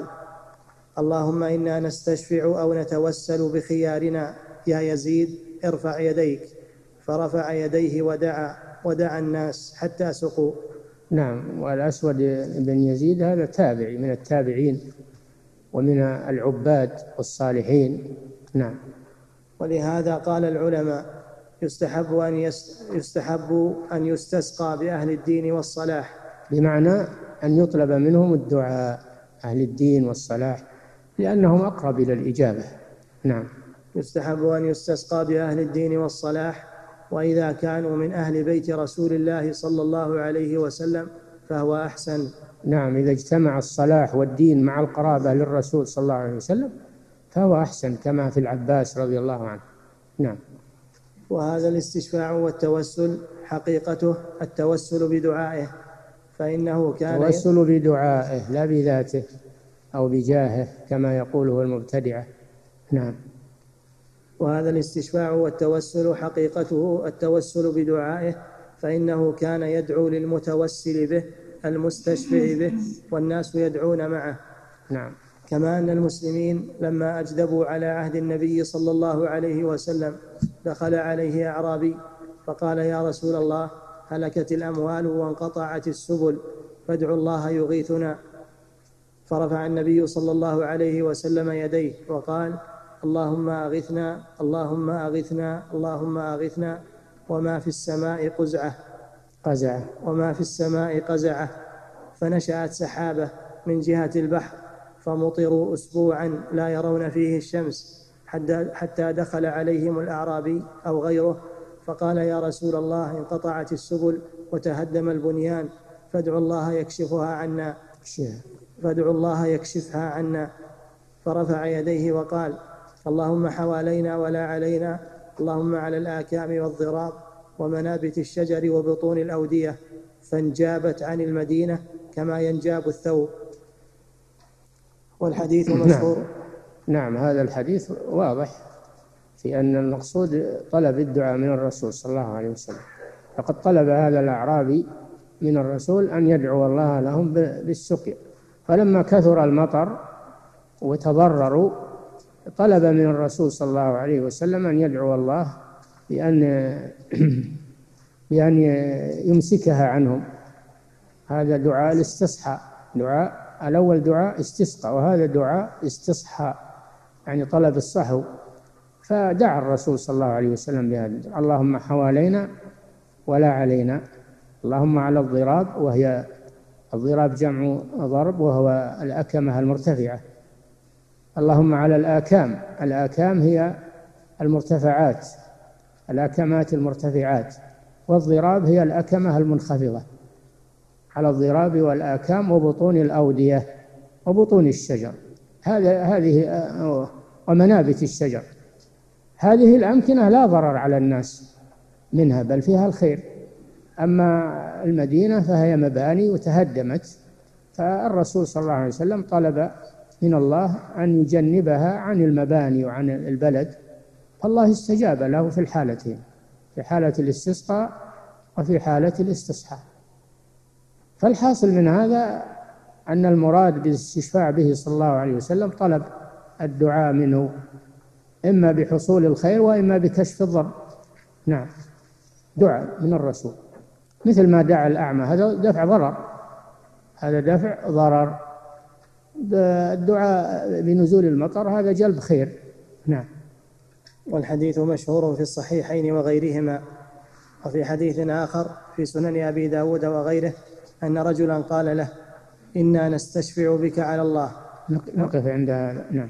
اللهم إنا نستشفع أو نتوسل بخيارنا يا يزيد ارفع يديك. فرفع يديه ودعا ودعا الناس حتى سقوا. نعم. والأسود بن يزيد هذا تابعي من التابعين ومن العباد والصالحين. نعم. ولهذا قال العلماء: يستحب أن يستحب أن يستسقى بأهل الدين والصلاح، بمعنى أن يطلب منهم الدعاء أهل الدين والصلاح لأنهم أقرب إلى الإجابة. نعم. يستحب أن يستسقى بأهل الدين والصلاح، وإذا كانوا من أهل بيت رسول الله صلى الله عليه وسلم فهو أحسن. نعم. إذا اجتمع الصلاح والدين مع القرابة للرسول صلى الله عليه وسلم فهو أحسن، كما في العباس رضي الله عنه. نعم. وهذا الاستشفاع والتوسل حقيقته التوسل بدعائه، فإنه كان التوسل بدعائه لا بذاته أو بجاهه كما يقوله المبتدعة. نعم. وهذا الاستشفاع والتوسل حقيقته التوسل بدعائه، فإنه كان يدعو للمتوسل به المستشفع به، والناس يدعون معه. نعم. كما أن المسلمين لما أجدبوا على عهد النبي صلى الله عليه وسلم دخل عليه أعرابي فقال: يا رسول الله، هلكت الأموال وانقطعت السبل، فادعوا الله يغيثنا. فرفع النبي صلى الله عليه وسلم يديه وقال: اللهم أغثنا اللهم أغثنا اللهم أغثنا وما في السماء قزعة قزعة وما في السماء قزعة. فنشأت سحابة من جهة البحر فمطروا أسبوعا لا يرون فيه الشمس، حتى دخل عليهم الأعرابي أو غيره فقال: يا رسول الله، انقطعت السبل وتهدم البنيان، فادعوا الله يكشفها عنا فادعوا الله يكشفها عنا. فرفع يديه وقال: اللهم حوالينا ولا علينا، اللهم على الآكام والضراب ومنابت الشجر وبطون الأودية، فانجابت عن المدينة كما ينجاب الثوب. والحديث مشهور. نعم. نعم. هذا الحديث واضح في أن المقصود طلب الدعاء من الرسول صلى الله عليه وسلم، فقد طلب هذا الأعرابي من الرسول أن يدعو الله لهم بالسقيا، فلما كثر المطر وتضرروا طلب من الرسول صلى الله عليه وسلم أن يدعو الله بأن بأن يمسكها عنهم. هذا دعاء الاستصحاء، دعاء الأول دعاء استسقى، وهذا دعاء استصحاء يعني طلب الصحو. فدعا الرسول صلى الله عليه وسلم بهذا: اللهم حوالينا ولا علينا، اللهم على الضراب، وهي الضراب جمع ضرب وهو الأكمة المرتفعة، اللهم على الآكام، الآكام هي المرتفعات، الأكمات المرتفعات، والضراب هي الأكمة المنخفضة، على الضراب والآكام وبطون الأودية وبطون الشجر، هذا هذه ومنابت الشجر، هذه الأمكنة لا ضرر على الناس منها بل فيها الخير. أما المدينة فهي مباني وتهدمت، فالرسول صلى الله عليه وسلم طلب من الله أن يجنبها عن المباني وعن البلد، فالله استجاب له في الحالتين، في حالة الاستسقاء وفي حالة الاستصحاء. فالحاصل من هذا أن المراد بالاستشفاع به صلى الله عليه وسلم طلب الدعاء منه، إما بحصول الخير وإما بكشف الضر. نعم، دعاء من الرسول، مثل ما دعا الأعمى، هذا دفع ضرر، هذا دفع ضرر. الدعاء بنزول المطر هذا جلب خير. نعم. والحديث مشهور في الصحيحين وغيرهما. وفي حديث آخر في سنن أبي داود وغيره أن رجلا قال له: إنا نستشفع بك على الله. نقف عند هذا. نعم.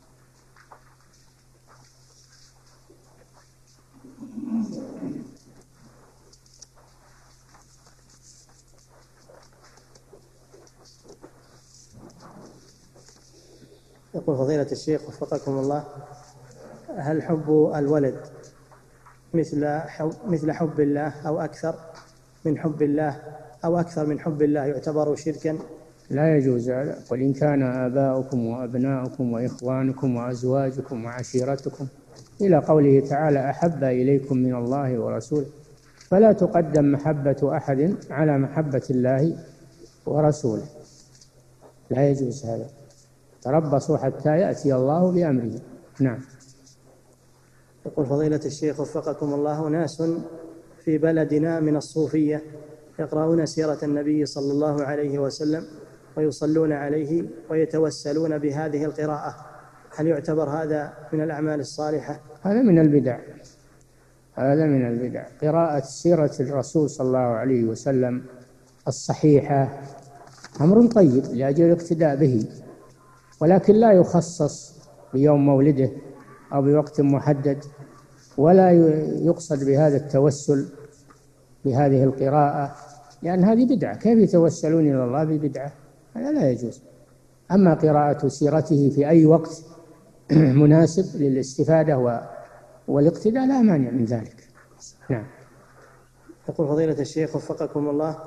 يقول فضيلة الشيخ وفقكم الله: هل حب الولد مثل حب, مثل حب الله أو أكثر من حب الله أو أكثر من حب الله يعتبر شركا؟ لا يجوز هذا. قل إن كان آباؤكم وأبناؤكم وإخوانكم وأزواجكم وعشيرتكم إلى قوله تعالى: أحب إليكم من الله ورسوله، فلا تقدم محبة أحد على محبة الله ورسوله، لا يجوز هذا. تربصوا حتى يأتي الله بأمره. نعم. يقول فضيلة الشيخ وفقكم الله: ناس في بلدنا من الصوفية يقرؤون سيرة النبي صلى الله عليه وسلم ويصلون عليه ويتوسلون بهذه القراءة، هل يعتبر هذا من الأعمال الصالحة؟ هذا من البدع، هذا من البدع. قراءة سيرة الرسول صلى الله عليه وسلم الصحيحة أمر طيب لأجل الاقتداء به، ولكن لا يخصص بيوم مولده أو بوقت محدد، ولا يقصد بهذا التوسل بهذه القراءة، لأن هذه بدعة. كيف يتوسلون إلى الله ببدعة؟ هذا لا يجوز. أما قراءة سيرته في أي وقت مناسب للاستفادة والاقتداء لا مانع من ذلك. نعم. يقول فضيلة الشيخ وفقكم الله: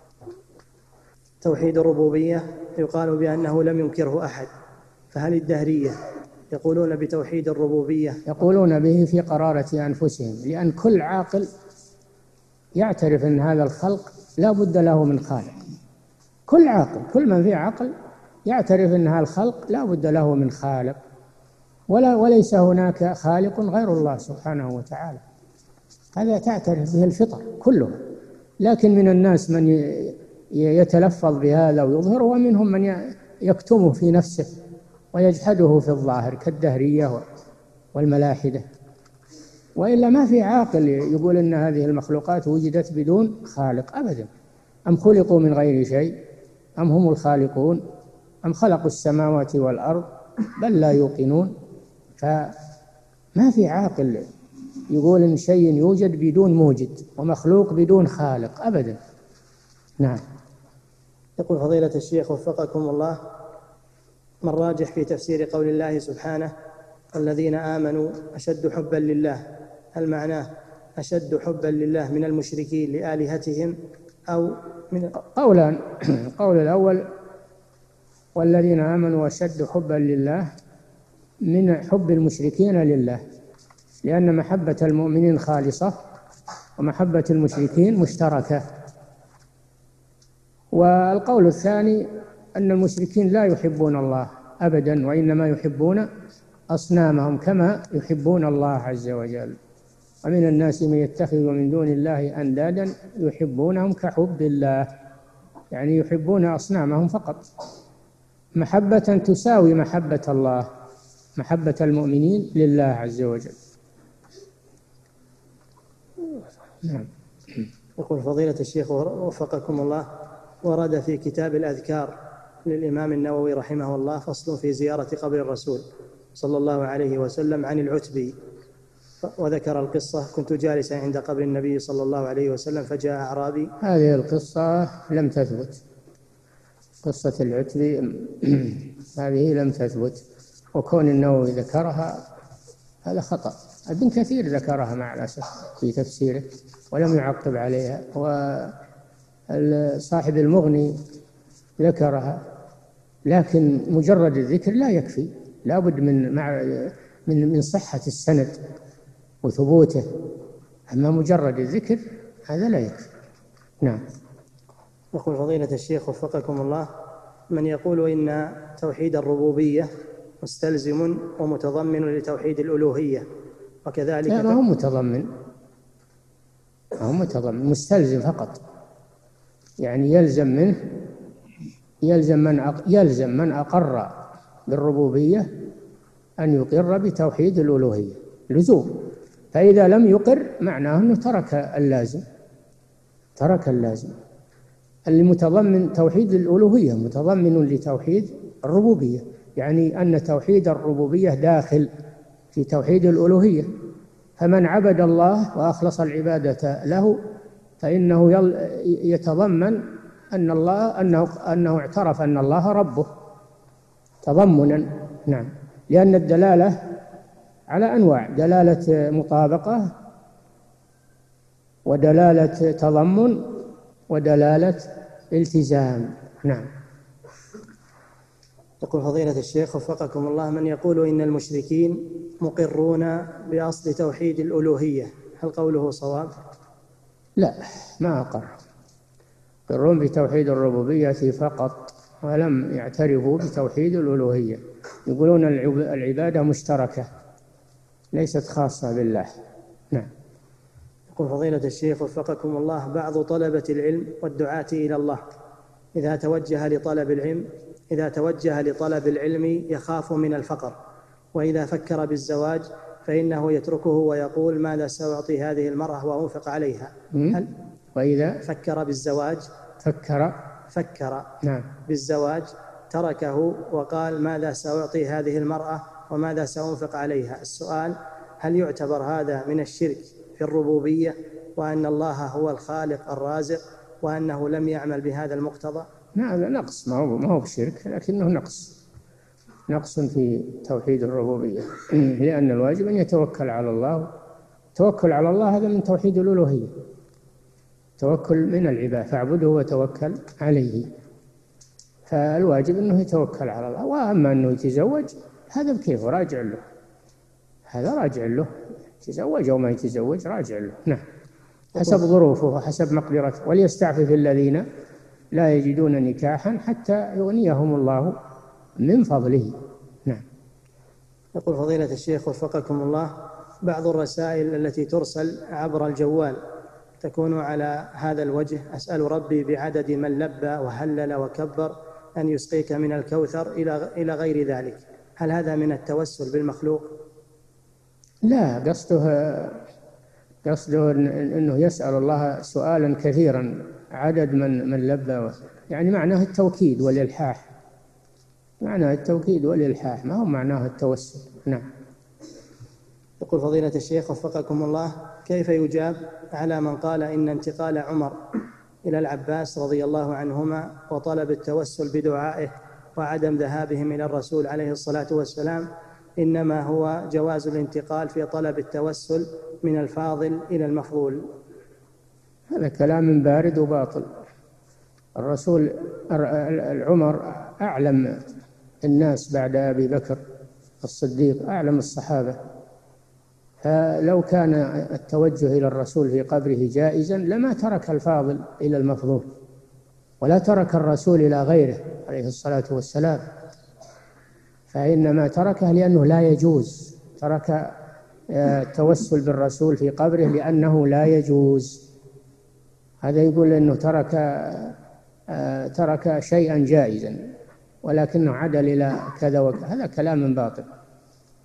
توحيد الربوبية يقال بأنه لم ينكره أحد، فهل الدهرية يقولون بتوحيد الربوبية؟ يقولون به في قرارة أنفسهم، لأن كل عاقل يعترف أن هذا الخلق لا بد له من خالق. كل عاقل، كل من فيه عقل يعترف أن هذا الخلق لا بد له من خالق، ولا وليس هناك خالق غير الله سبحانه وتعالى. هذا تعترف به الفطر كله. لكن من الناس من يتلفظ بهذا ويظهر، ومنهم من يكتمه في نفسه ويجحده في الظاهر كالدهرية والملاحدة. وإلا ما في عاقل يقول أن هذه المخلوقات وجدت بدون خالق أبدا. أم خلقوا من غير شيء أم هم الخالقون أم خلقوا السماوات والأرض بل لا يوقنون. فما في عاقل يقول إن شيء يوجد بدون موجد ومخلوق بدون خالق أبدا. نعم. يقول فضيلة الشيخ وفقكم الله: ما الراجح في تفسير قول الله سبحانه: الذين آمنوا أشد حبا لله؟ هل معناه أشد حبا لله من المشركين لآلهتهم أو من قولان؟ القول الأول: والذين آمنوا أشد حبا لله من حب المشركين لله، لأن محبة المؤمنين خالصة ومحبة المشركين مشتركة. والقول الثاني: أن المشركين لا يحبون الله أبدا، وإنما يحبون أصنامهم كما يحبون الله عز وجل. ومن الناس من يتخذ من دون الله أندادا يحبونهم كحب الله، يعني يحبون أصنامهم فقط، محبة تساوي محبة الله. محبة المؤمنين لله عز وجل. نعم. يقول فضيلة الشيخ وفقكم الله، ورد في كتاب الأذكار للإمام النووي رحمه الله فصل في زيارة قبر الرسول صلى الله عليه وسلم عن العتبي، وذكر القصة: كنت جالسا عند قبر النبي صلى الله عليه وسلم فجاء أعرابي. هذه القصة لم تثبت، قصة العتبي هذه لم تثبت، وكون النووي ذكرها هذا خطأ. ابن كثير ذكرها مع الأسف في تفسيره ولم يعقب عليها، وصاحب المغني ذكرها، لكن مجرد الذكر لا يكفي، لا بد من مع من من صحة السند وثبوته، أما مجرد الذكر هذا لا يكفي. نعم. يقول فضيلة الشيخ وفقكم الله: من يقول إن توحيد الربوبية مستلزم ومتضمن لتوحيد الألوهية، وكذلك لا، ما هو متضمن، ما هو متضمن، مستلزم فقط، يعني يلزم منه، يلزم من أق... يلزم من أقر بالربوبية أن يقر بتوحيد الألوهية لزوم، فإذا لم يقر معناه أنه ترك اللازم، ترك اللازم. المتضمن توحيد الألوهية متضمن لتوحيد الربوبية، يعني أن توحيد الربوبية داخل في توحيد الألوهية، فمن عبد الله وأخلص العبادة له فإنه يتضمن أن الله أنه أنه اعترف أن الله ربه تضمنا. نعم، لأن الدلالة على أنواع: دلالة مطابقة، ودلالة تضمن، ودلالة التزام. نعم. يقول فضيلة الشيخ وفقكم الله: من يقول إن المشركين مقرون بأصل توحيد الألوهية، هل قوله صواب؟ لا، ما أقر، يقرون بتوحيد الربوبية فقط ولم يعترفوا بتوحيد الألوهية، يقولون العبادة مشتركة ليست خاصة بالله. نعم. يقول فضيلة الشيخ وفقكم الله: بعض طلبة العلم والدعاة إلى الله إذا توجه لطلب العلم إذا توجه لطلب العلم يخاف من الفقر، وإذا فكر بالزواج فإنه يتركه ويقول: ماذا سأعطي هذه المرأة وأنفق عليها؟ هل وإذا فكر بالزواج فكر فكر نعم بالزواج تركه وقال: ماذا سأعطي هذه المرأة وماذا سأنفق عليها؟ السؤال: هل يعتبر هذا من الشرك في الربوبية، وأن الله هو الخالق الرازق، وأنه لم يعمل بهذا المقتضى؟ هذا نقص، ما هو ما هو بشرك، لكنه نقص نقص في توحيد الربوبية، لأن الواجب أن يتوكل على الله. توكل على الله هذا من توحيد الألوهية، توكل من العباد، فاعبده وتوكل عليه، فالواجب أنه يتوكل على الله. وأما أنه يتزوج هذا بكيف، راجع له، هذا راجع له، يتزوج أو ما يتزوج راجع له. نعم، حسب ظروفه وحسب مقدرته. وليستعفف الذين لا يجدون نكاحا حتى يغنيهم الله من فضله. نعم. يقول فضيلة الشيخ وفقكم الله: بعض الرسائل التي ترسل عبر الجوال تكون على هذا الوجه: أسأل ربي بعدد من لبى وهلل وكبر أن يسقيك من الكوثر إلى غير ذلك، هل هذا من التوسل بالمخلوق؟ لا، قصده قصده أنه يسأل الله سؤالا كثيرا، عدد من من لبى، يعني معناه التوكيد والإلحاح، معناه التوكيد والإلحاح، ما هو معناه التوسل. نعم. يقول فضيلة الشيخ وفقكم الله: كيف يجاب على من قال إن انتقال عمر إلى العباس رضي الله عنهما وطلب التوسل بدعائه وعدم ذهابهم إلى الرسول عليه الصلاة والسلام إنما هو جواز الانتقال في طلب التوسل من الفاضل إلى المفضول؟ هذا كلام بارد وباطل. الرسول العمر أعلم الناس بعد أبي بكر الصديق، أعلم الصحابة، فلو كان التوجه إلى الرسول في قبره جائزا لما ترك الفاضل إلى المفضول، ولا ترك الرسول إلى غيره عليه الصلاة والسلام، فإنما تركه لأنه لا يجوز، ترك التوسل بالرسول في قبره لأنه لا يجوز. هذا يقول أنه ترك ترك شيئا جائزا ولكنه عدل إلى كذا وكذا، هذا كلام باطل.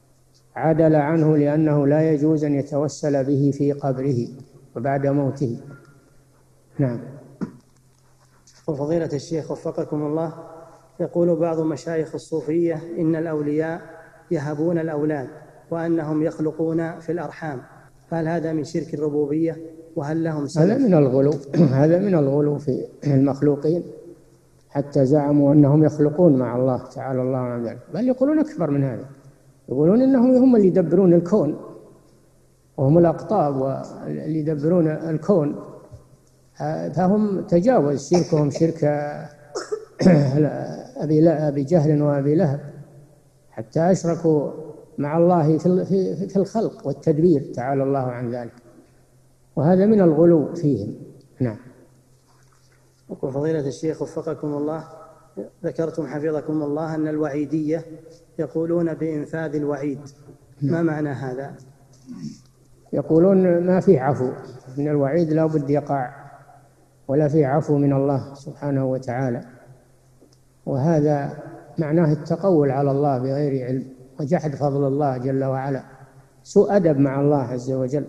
عدل عنه لأنه لا يجوز أن يتوسل به في قبره وبعد موته. نعم. وفضيلة الشيخ وفقكم الله، يقول بعض مشايخ الصوفية إن الأولياء يهبون الأولاد وأنهم يخلقون في الأرحام، فهل هذا من شرك الربوبية؟ وهل لهم سبب؟ هذا من الغلو هذا من الغلو في المخلوقين، حتى زعموا أنهم يخلقون مع الله تعالى الله عن ذلك، بل يقولون أكبر من هذا، يقولون إنهم هم اللي يدبرون الكون، وهم الأقطاب واللي يدبرون الكون، فهم تجاوز شركهم شرك أبي جهل وأبي لهب، حتى أشركوا مع الله في الخلق والتدبير تعالى الله عن ذلك، وهذا من الغلو فيهم. نعم. يقول فضيلة الشيخ وفقكم الله، ذكرتم حفظكم الله أن الوعيدية يقولون بإنفاذ الوعيد، ما معنى هذا؟ يقولون ما فيه عفو من الوعيد، لا بد يقع، ولا فيه عفو من الله سبحانه وتعالى، وهذا معناه التقول على الله بغير علم وجحد فضل الله جل وعلا، سوء أدب مع الله عز وجل،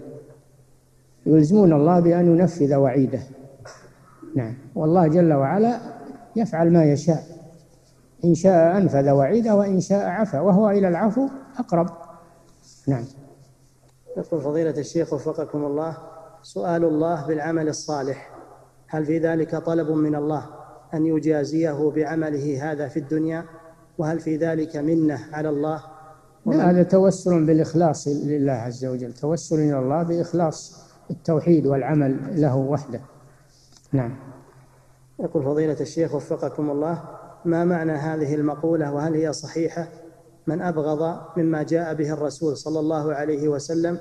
يلزمون الله بأن ينفذ وعيده. نعم. والله جل وعلا يفعل ما يشاء، إن شاء أنفذ وعيده وإن شاء عفا، وهو إلى العفو أقرب. نعم. يقول فضيلة الشيخ وفقكم الله، سؤال الله بالعمل الصالح، هل في ذلك طلب من الله أن يجازيه بعمله هذا في الدنيا؟ وهل في ذلك منة على الله؟ لا، هذا توسل بالإخلاص لله عز وجل، توسل إلى الله بإخلاص التوحيد والعمل له وحده. نعم. يقول فضيلة الشيخ وفقكم الله، ما معنى هذه المقولة وهل هي صحيحة؟ من أبغض مما جاء به الرسول صلى الله عليه وسلم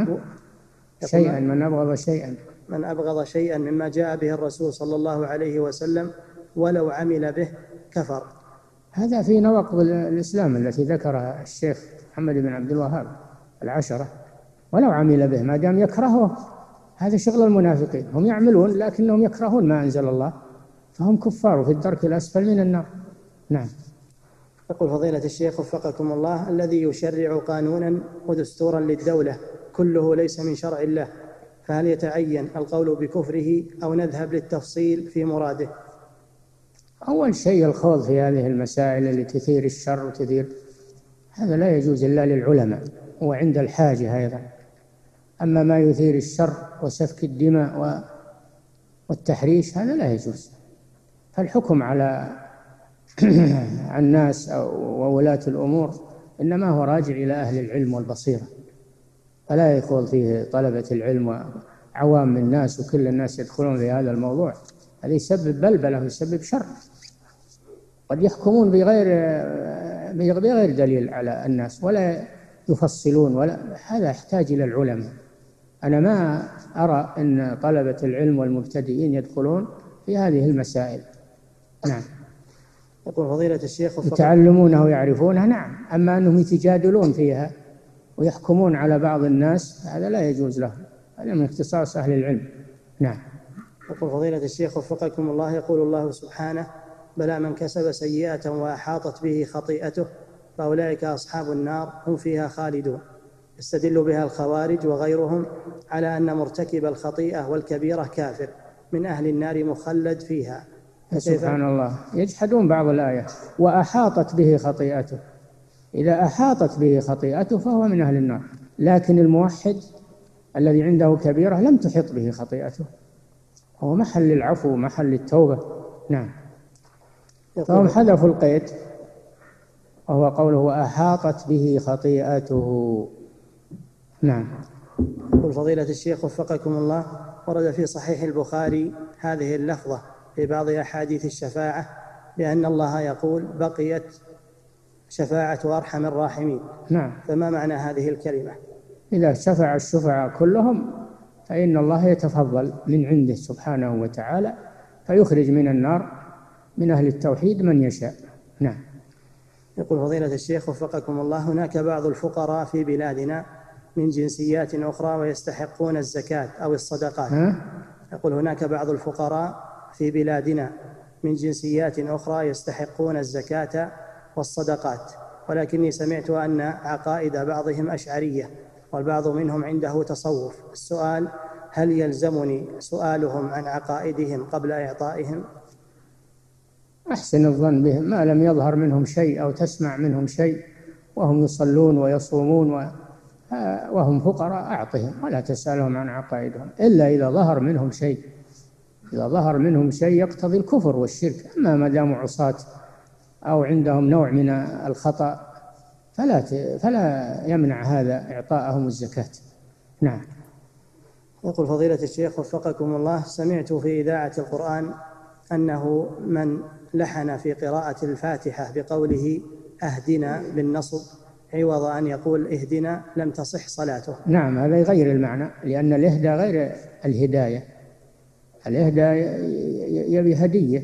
شيئا من أبغض شيئا من أبغض شيئا مما جاء به الرسول صلى الله عليه وسلم ولو عمل به كفر. هذا في نواقض الإسلام التي ذكرها الشيخ محمد بن عبد الوهاب العشرة، ولو عمل به ما دام يكرهه، هذا شغل المنافقين، هم يعملون لكنهم يكرهون ما أنزل الله، فهم كفار في الدرك الأسفل من النار. نعم. يقول فضيلة الشيخ وفقكم الله، الذي يشرع قانونا ودستورا للدولة كله ليس من شرع الله، فهل يتعين القول بكفره أو نذهب للتفصيل في مراده؟ أول شيء الخوض في هذه المسائل التي تثير الشر وتثير، هذا لا يجوز إلا للعلماء وعند الحاجة أيضا. أما ما يثير الشر وسفك الدماء والتحريش هذا لا يجوز، فالحكم على الناس وولاة الأمور إنما هو راجع إلى أهل العلم والبصيرة، فلا يخوض فيه طلبة العلم وعوام الناس وكل الناس يدخلون في هذا الموضوع، هذا يسبب بلبلة ويسبب شر، قد يحكمون بغير بغير دليل على الناس ولا يفصلون، ولا هذا يحتاج إلى العلماء. أنا ما أرى أن طلبة العلم والمبتدئين يدخلون في هذه المسائل. نعم. يقول فضيلة الشيخ يتعلمونها ويعرفونها، نعم، أما أنهم يتجادلون فيها ويحكمون على بعض الناس هذا لا يجوز له، هذا من اختصاص أهل العلم. نعم. يقول فضيلة الشيخ وفقكم الله، يقول الله سبحانه: بلى من كسب سيئة وأحاطت به خطيئته فأولئك أصحاب النار هم فيها خالدون، يستدل بها الخوارج وغيرهم على أن مرتكب الخطيئة والكبيرة كافر من أهل النار مخلد فيها. سبحان الله، يجحدون بعض الآية. وأحاطت به خطيئته، إذا أحاطت به خطيئته فهو من أهل النار، لكن الموحد الذي عنده كبيرة لم تحط به خطيئته، هو محل العفو محل التوبة. نعم. فهم حذفوا القيد وهو قوله وأحاطت به خطيئته. نعم. يقول فضيلة الشيخ وفقكم الله، ورد في صحيح البخاري هذه اللفظة في بعض أحاديث الشفاعة بأن الله يقول: بقيت شفاعة أرحم الراحمين. نعم. فما معنى هذه الكلمة؟ إذا شفع الشفعاء كلهم فإن الله يتفضل من عنده سبحانه وتعالى فيخرج من النار من أهل التوحيد من يشاء. نعم. يقول فضيلة الشيخ وفقكم الله، هناك بعض الفقراء في بلادنا من جنسيات أخرى ويستحقون الزكاة أو الصدقات. ها؟ يقول هناك بعض الفقراء في بلادنا من جنسيات أخرى يستحقون الزكاة والصدقات، ولكني سمعت أن عقائد بعضهم أشعرية والبعض منهم عنده تصوف. السؤال: هل يلزمني سؤالهم عن عقائدهم قبل إعطائهم؟ أحسن الظن بهم ما لم يظهر منهم شيء أو تسمع منهم شيء وهم يصلون ويصومون وهم فقراء أعطهم ولا تسألهم عن عقائدهم إلا إذا ظهر منهم شيء. إذا ظهر منهم شيء يقتضي الكفر والشرك. أما ما داموا عصاة أو عندهم نوع من الخطأ فلا فلا يمنع هذا إعطاءهم الزكاة. نعم. يقول فضيلة الشيخ وفقكم الله: سمعت في إذاعة القرآن أنه من لحن في قراءة الفاتحة بقوله أهدنا بالنصب عوض أن يقول اهدنا لم تصح صلاته. نعم، هذا يغير المعنى، لأن الإهداء غير الهداية. الإهداء يبي هدية،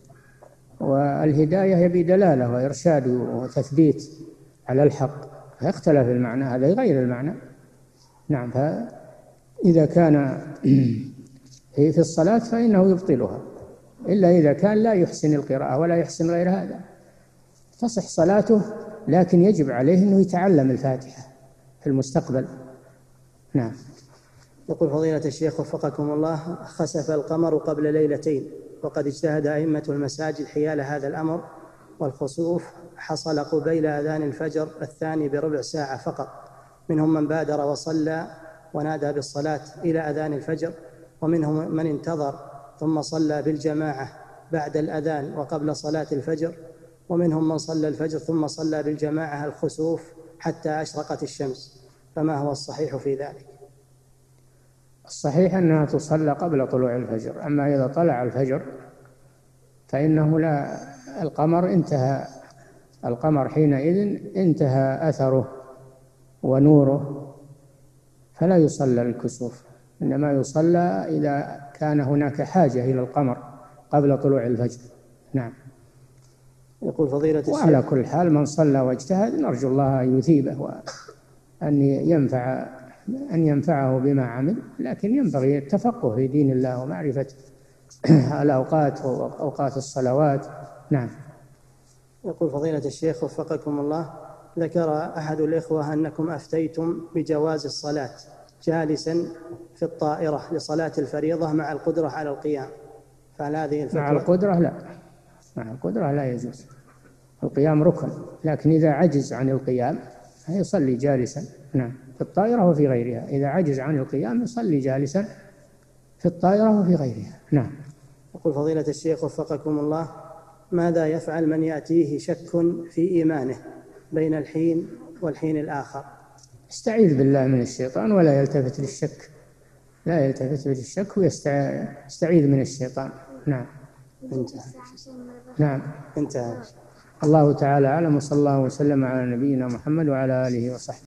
والهداية يبي دلالة وإرشاد وتثبيت على الحق، فيختلف المعنى، هذا يغير المعنى. نعم. فإذا كان في الصلاة فإنه يبطلها، إلا إذا كان لا يحسن القراءة ولا يحسن غير هذا تصح صلاته، لكن يجب عليه أنه يتعلم الفاتحة في المستقبل. نعم. يقول فضيلة الشيخ وفقكم الله: خسف القمر قبل ليلتين، وقد اجتهد أئمة المساجد حيال هذا الأمر، والخسوف حصل قبيل أذان الفجر الثاني بربع ساعة فقط. منهم من بادر وصلى ونادى بالصلاة إلى أذان الفجر، ومنهم من انتظر ثم صلى بالجماعة بعد الأذان وقبل صلاة الفجر، ومنهم من صلى الفجر ثم صلى بالجماعة الخسوف حتى أشرقت الشمس. فما هو الصحيح في ذلك؟ الصحيح أنها تصلى قبل طلوع الفجر. أما إذا طلع الفجر فإنه لا، القمر انتهى، القمر حينئذ انتهى أثره ونوره، فلا يصلى الكسوف، إنما يصلى إذا كان هناك حاجة إلى القمر قبل طلوع الفجر. نعم. يقول فضيلة الشيخ: وعلى كل حال من صلى واجتهد نرجو الله أن يثيبه وأن ينفع أن ينفعه بما عمل، لكن ينبغي التفقه في دين الله ومعرفة الأوقات وأوقات الصلوات. نعم. يقول فضيلة الشيخ وفقكم الله: ذكر أحد الإخوة أنكم أفتيتم بجواز الصلاة جالسا في الطائرة لصلاة الفريضة مع القدرة على القيام، فهل هذه الفتوى؟ مع القدرة لا، مع القدرة لا يجوز، القيام ركن، لكن إذا عجز عن القيام يصلي جالسا. نعم، في الطائرة وفي غيرها، إذا عجز عن القيام يصلي جالسا في الطائرة وفي غيرها. نعم. يقول فضيلة الشيخ وفقكم الله: ماذا يفعل من يأتيه شك في إيمانه بين الحين والحين الآخر؟ يستعيذ بالله من الشيطان ولا يلتفت للشك، لا يلتفت للشك ويستعيذ من الشيطان. نعم. انتهى. نعم. انتهى. الله تعالى أعلم، وصلى الله وسلم على نبينا محمد وعلى آله وصحبه.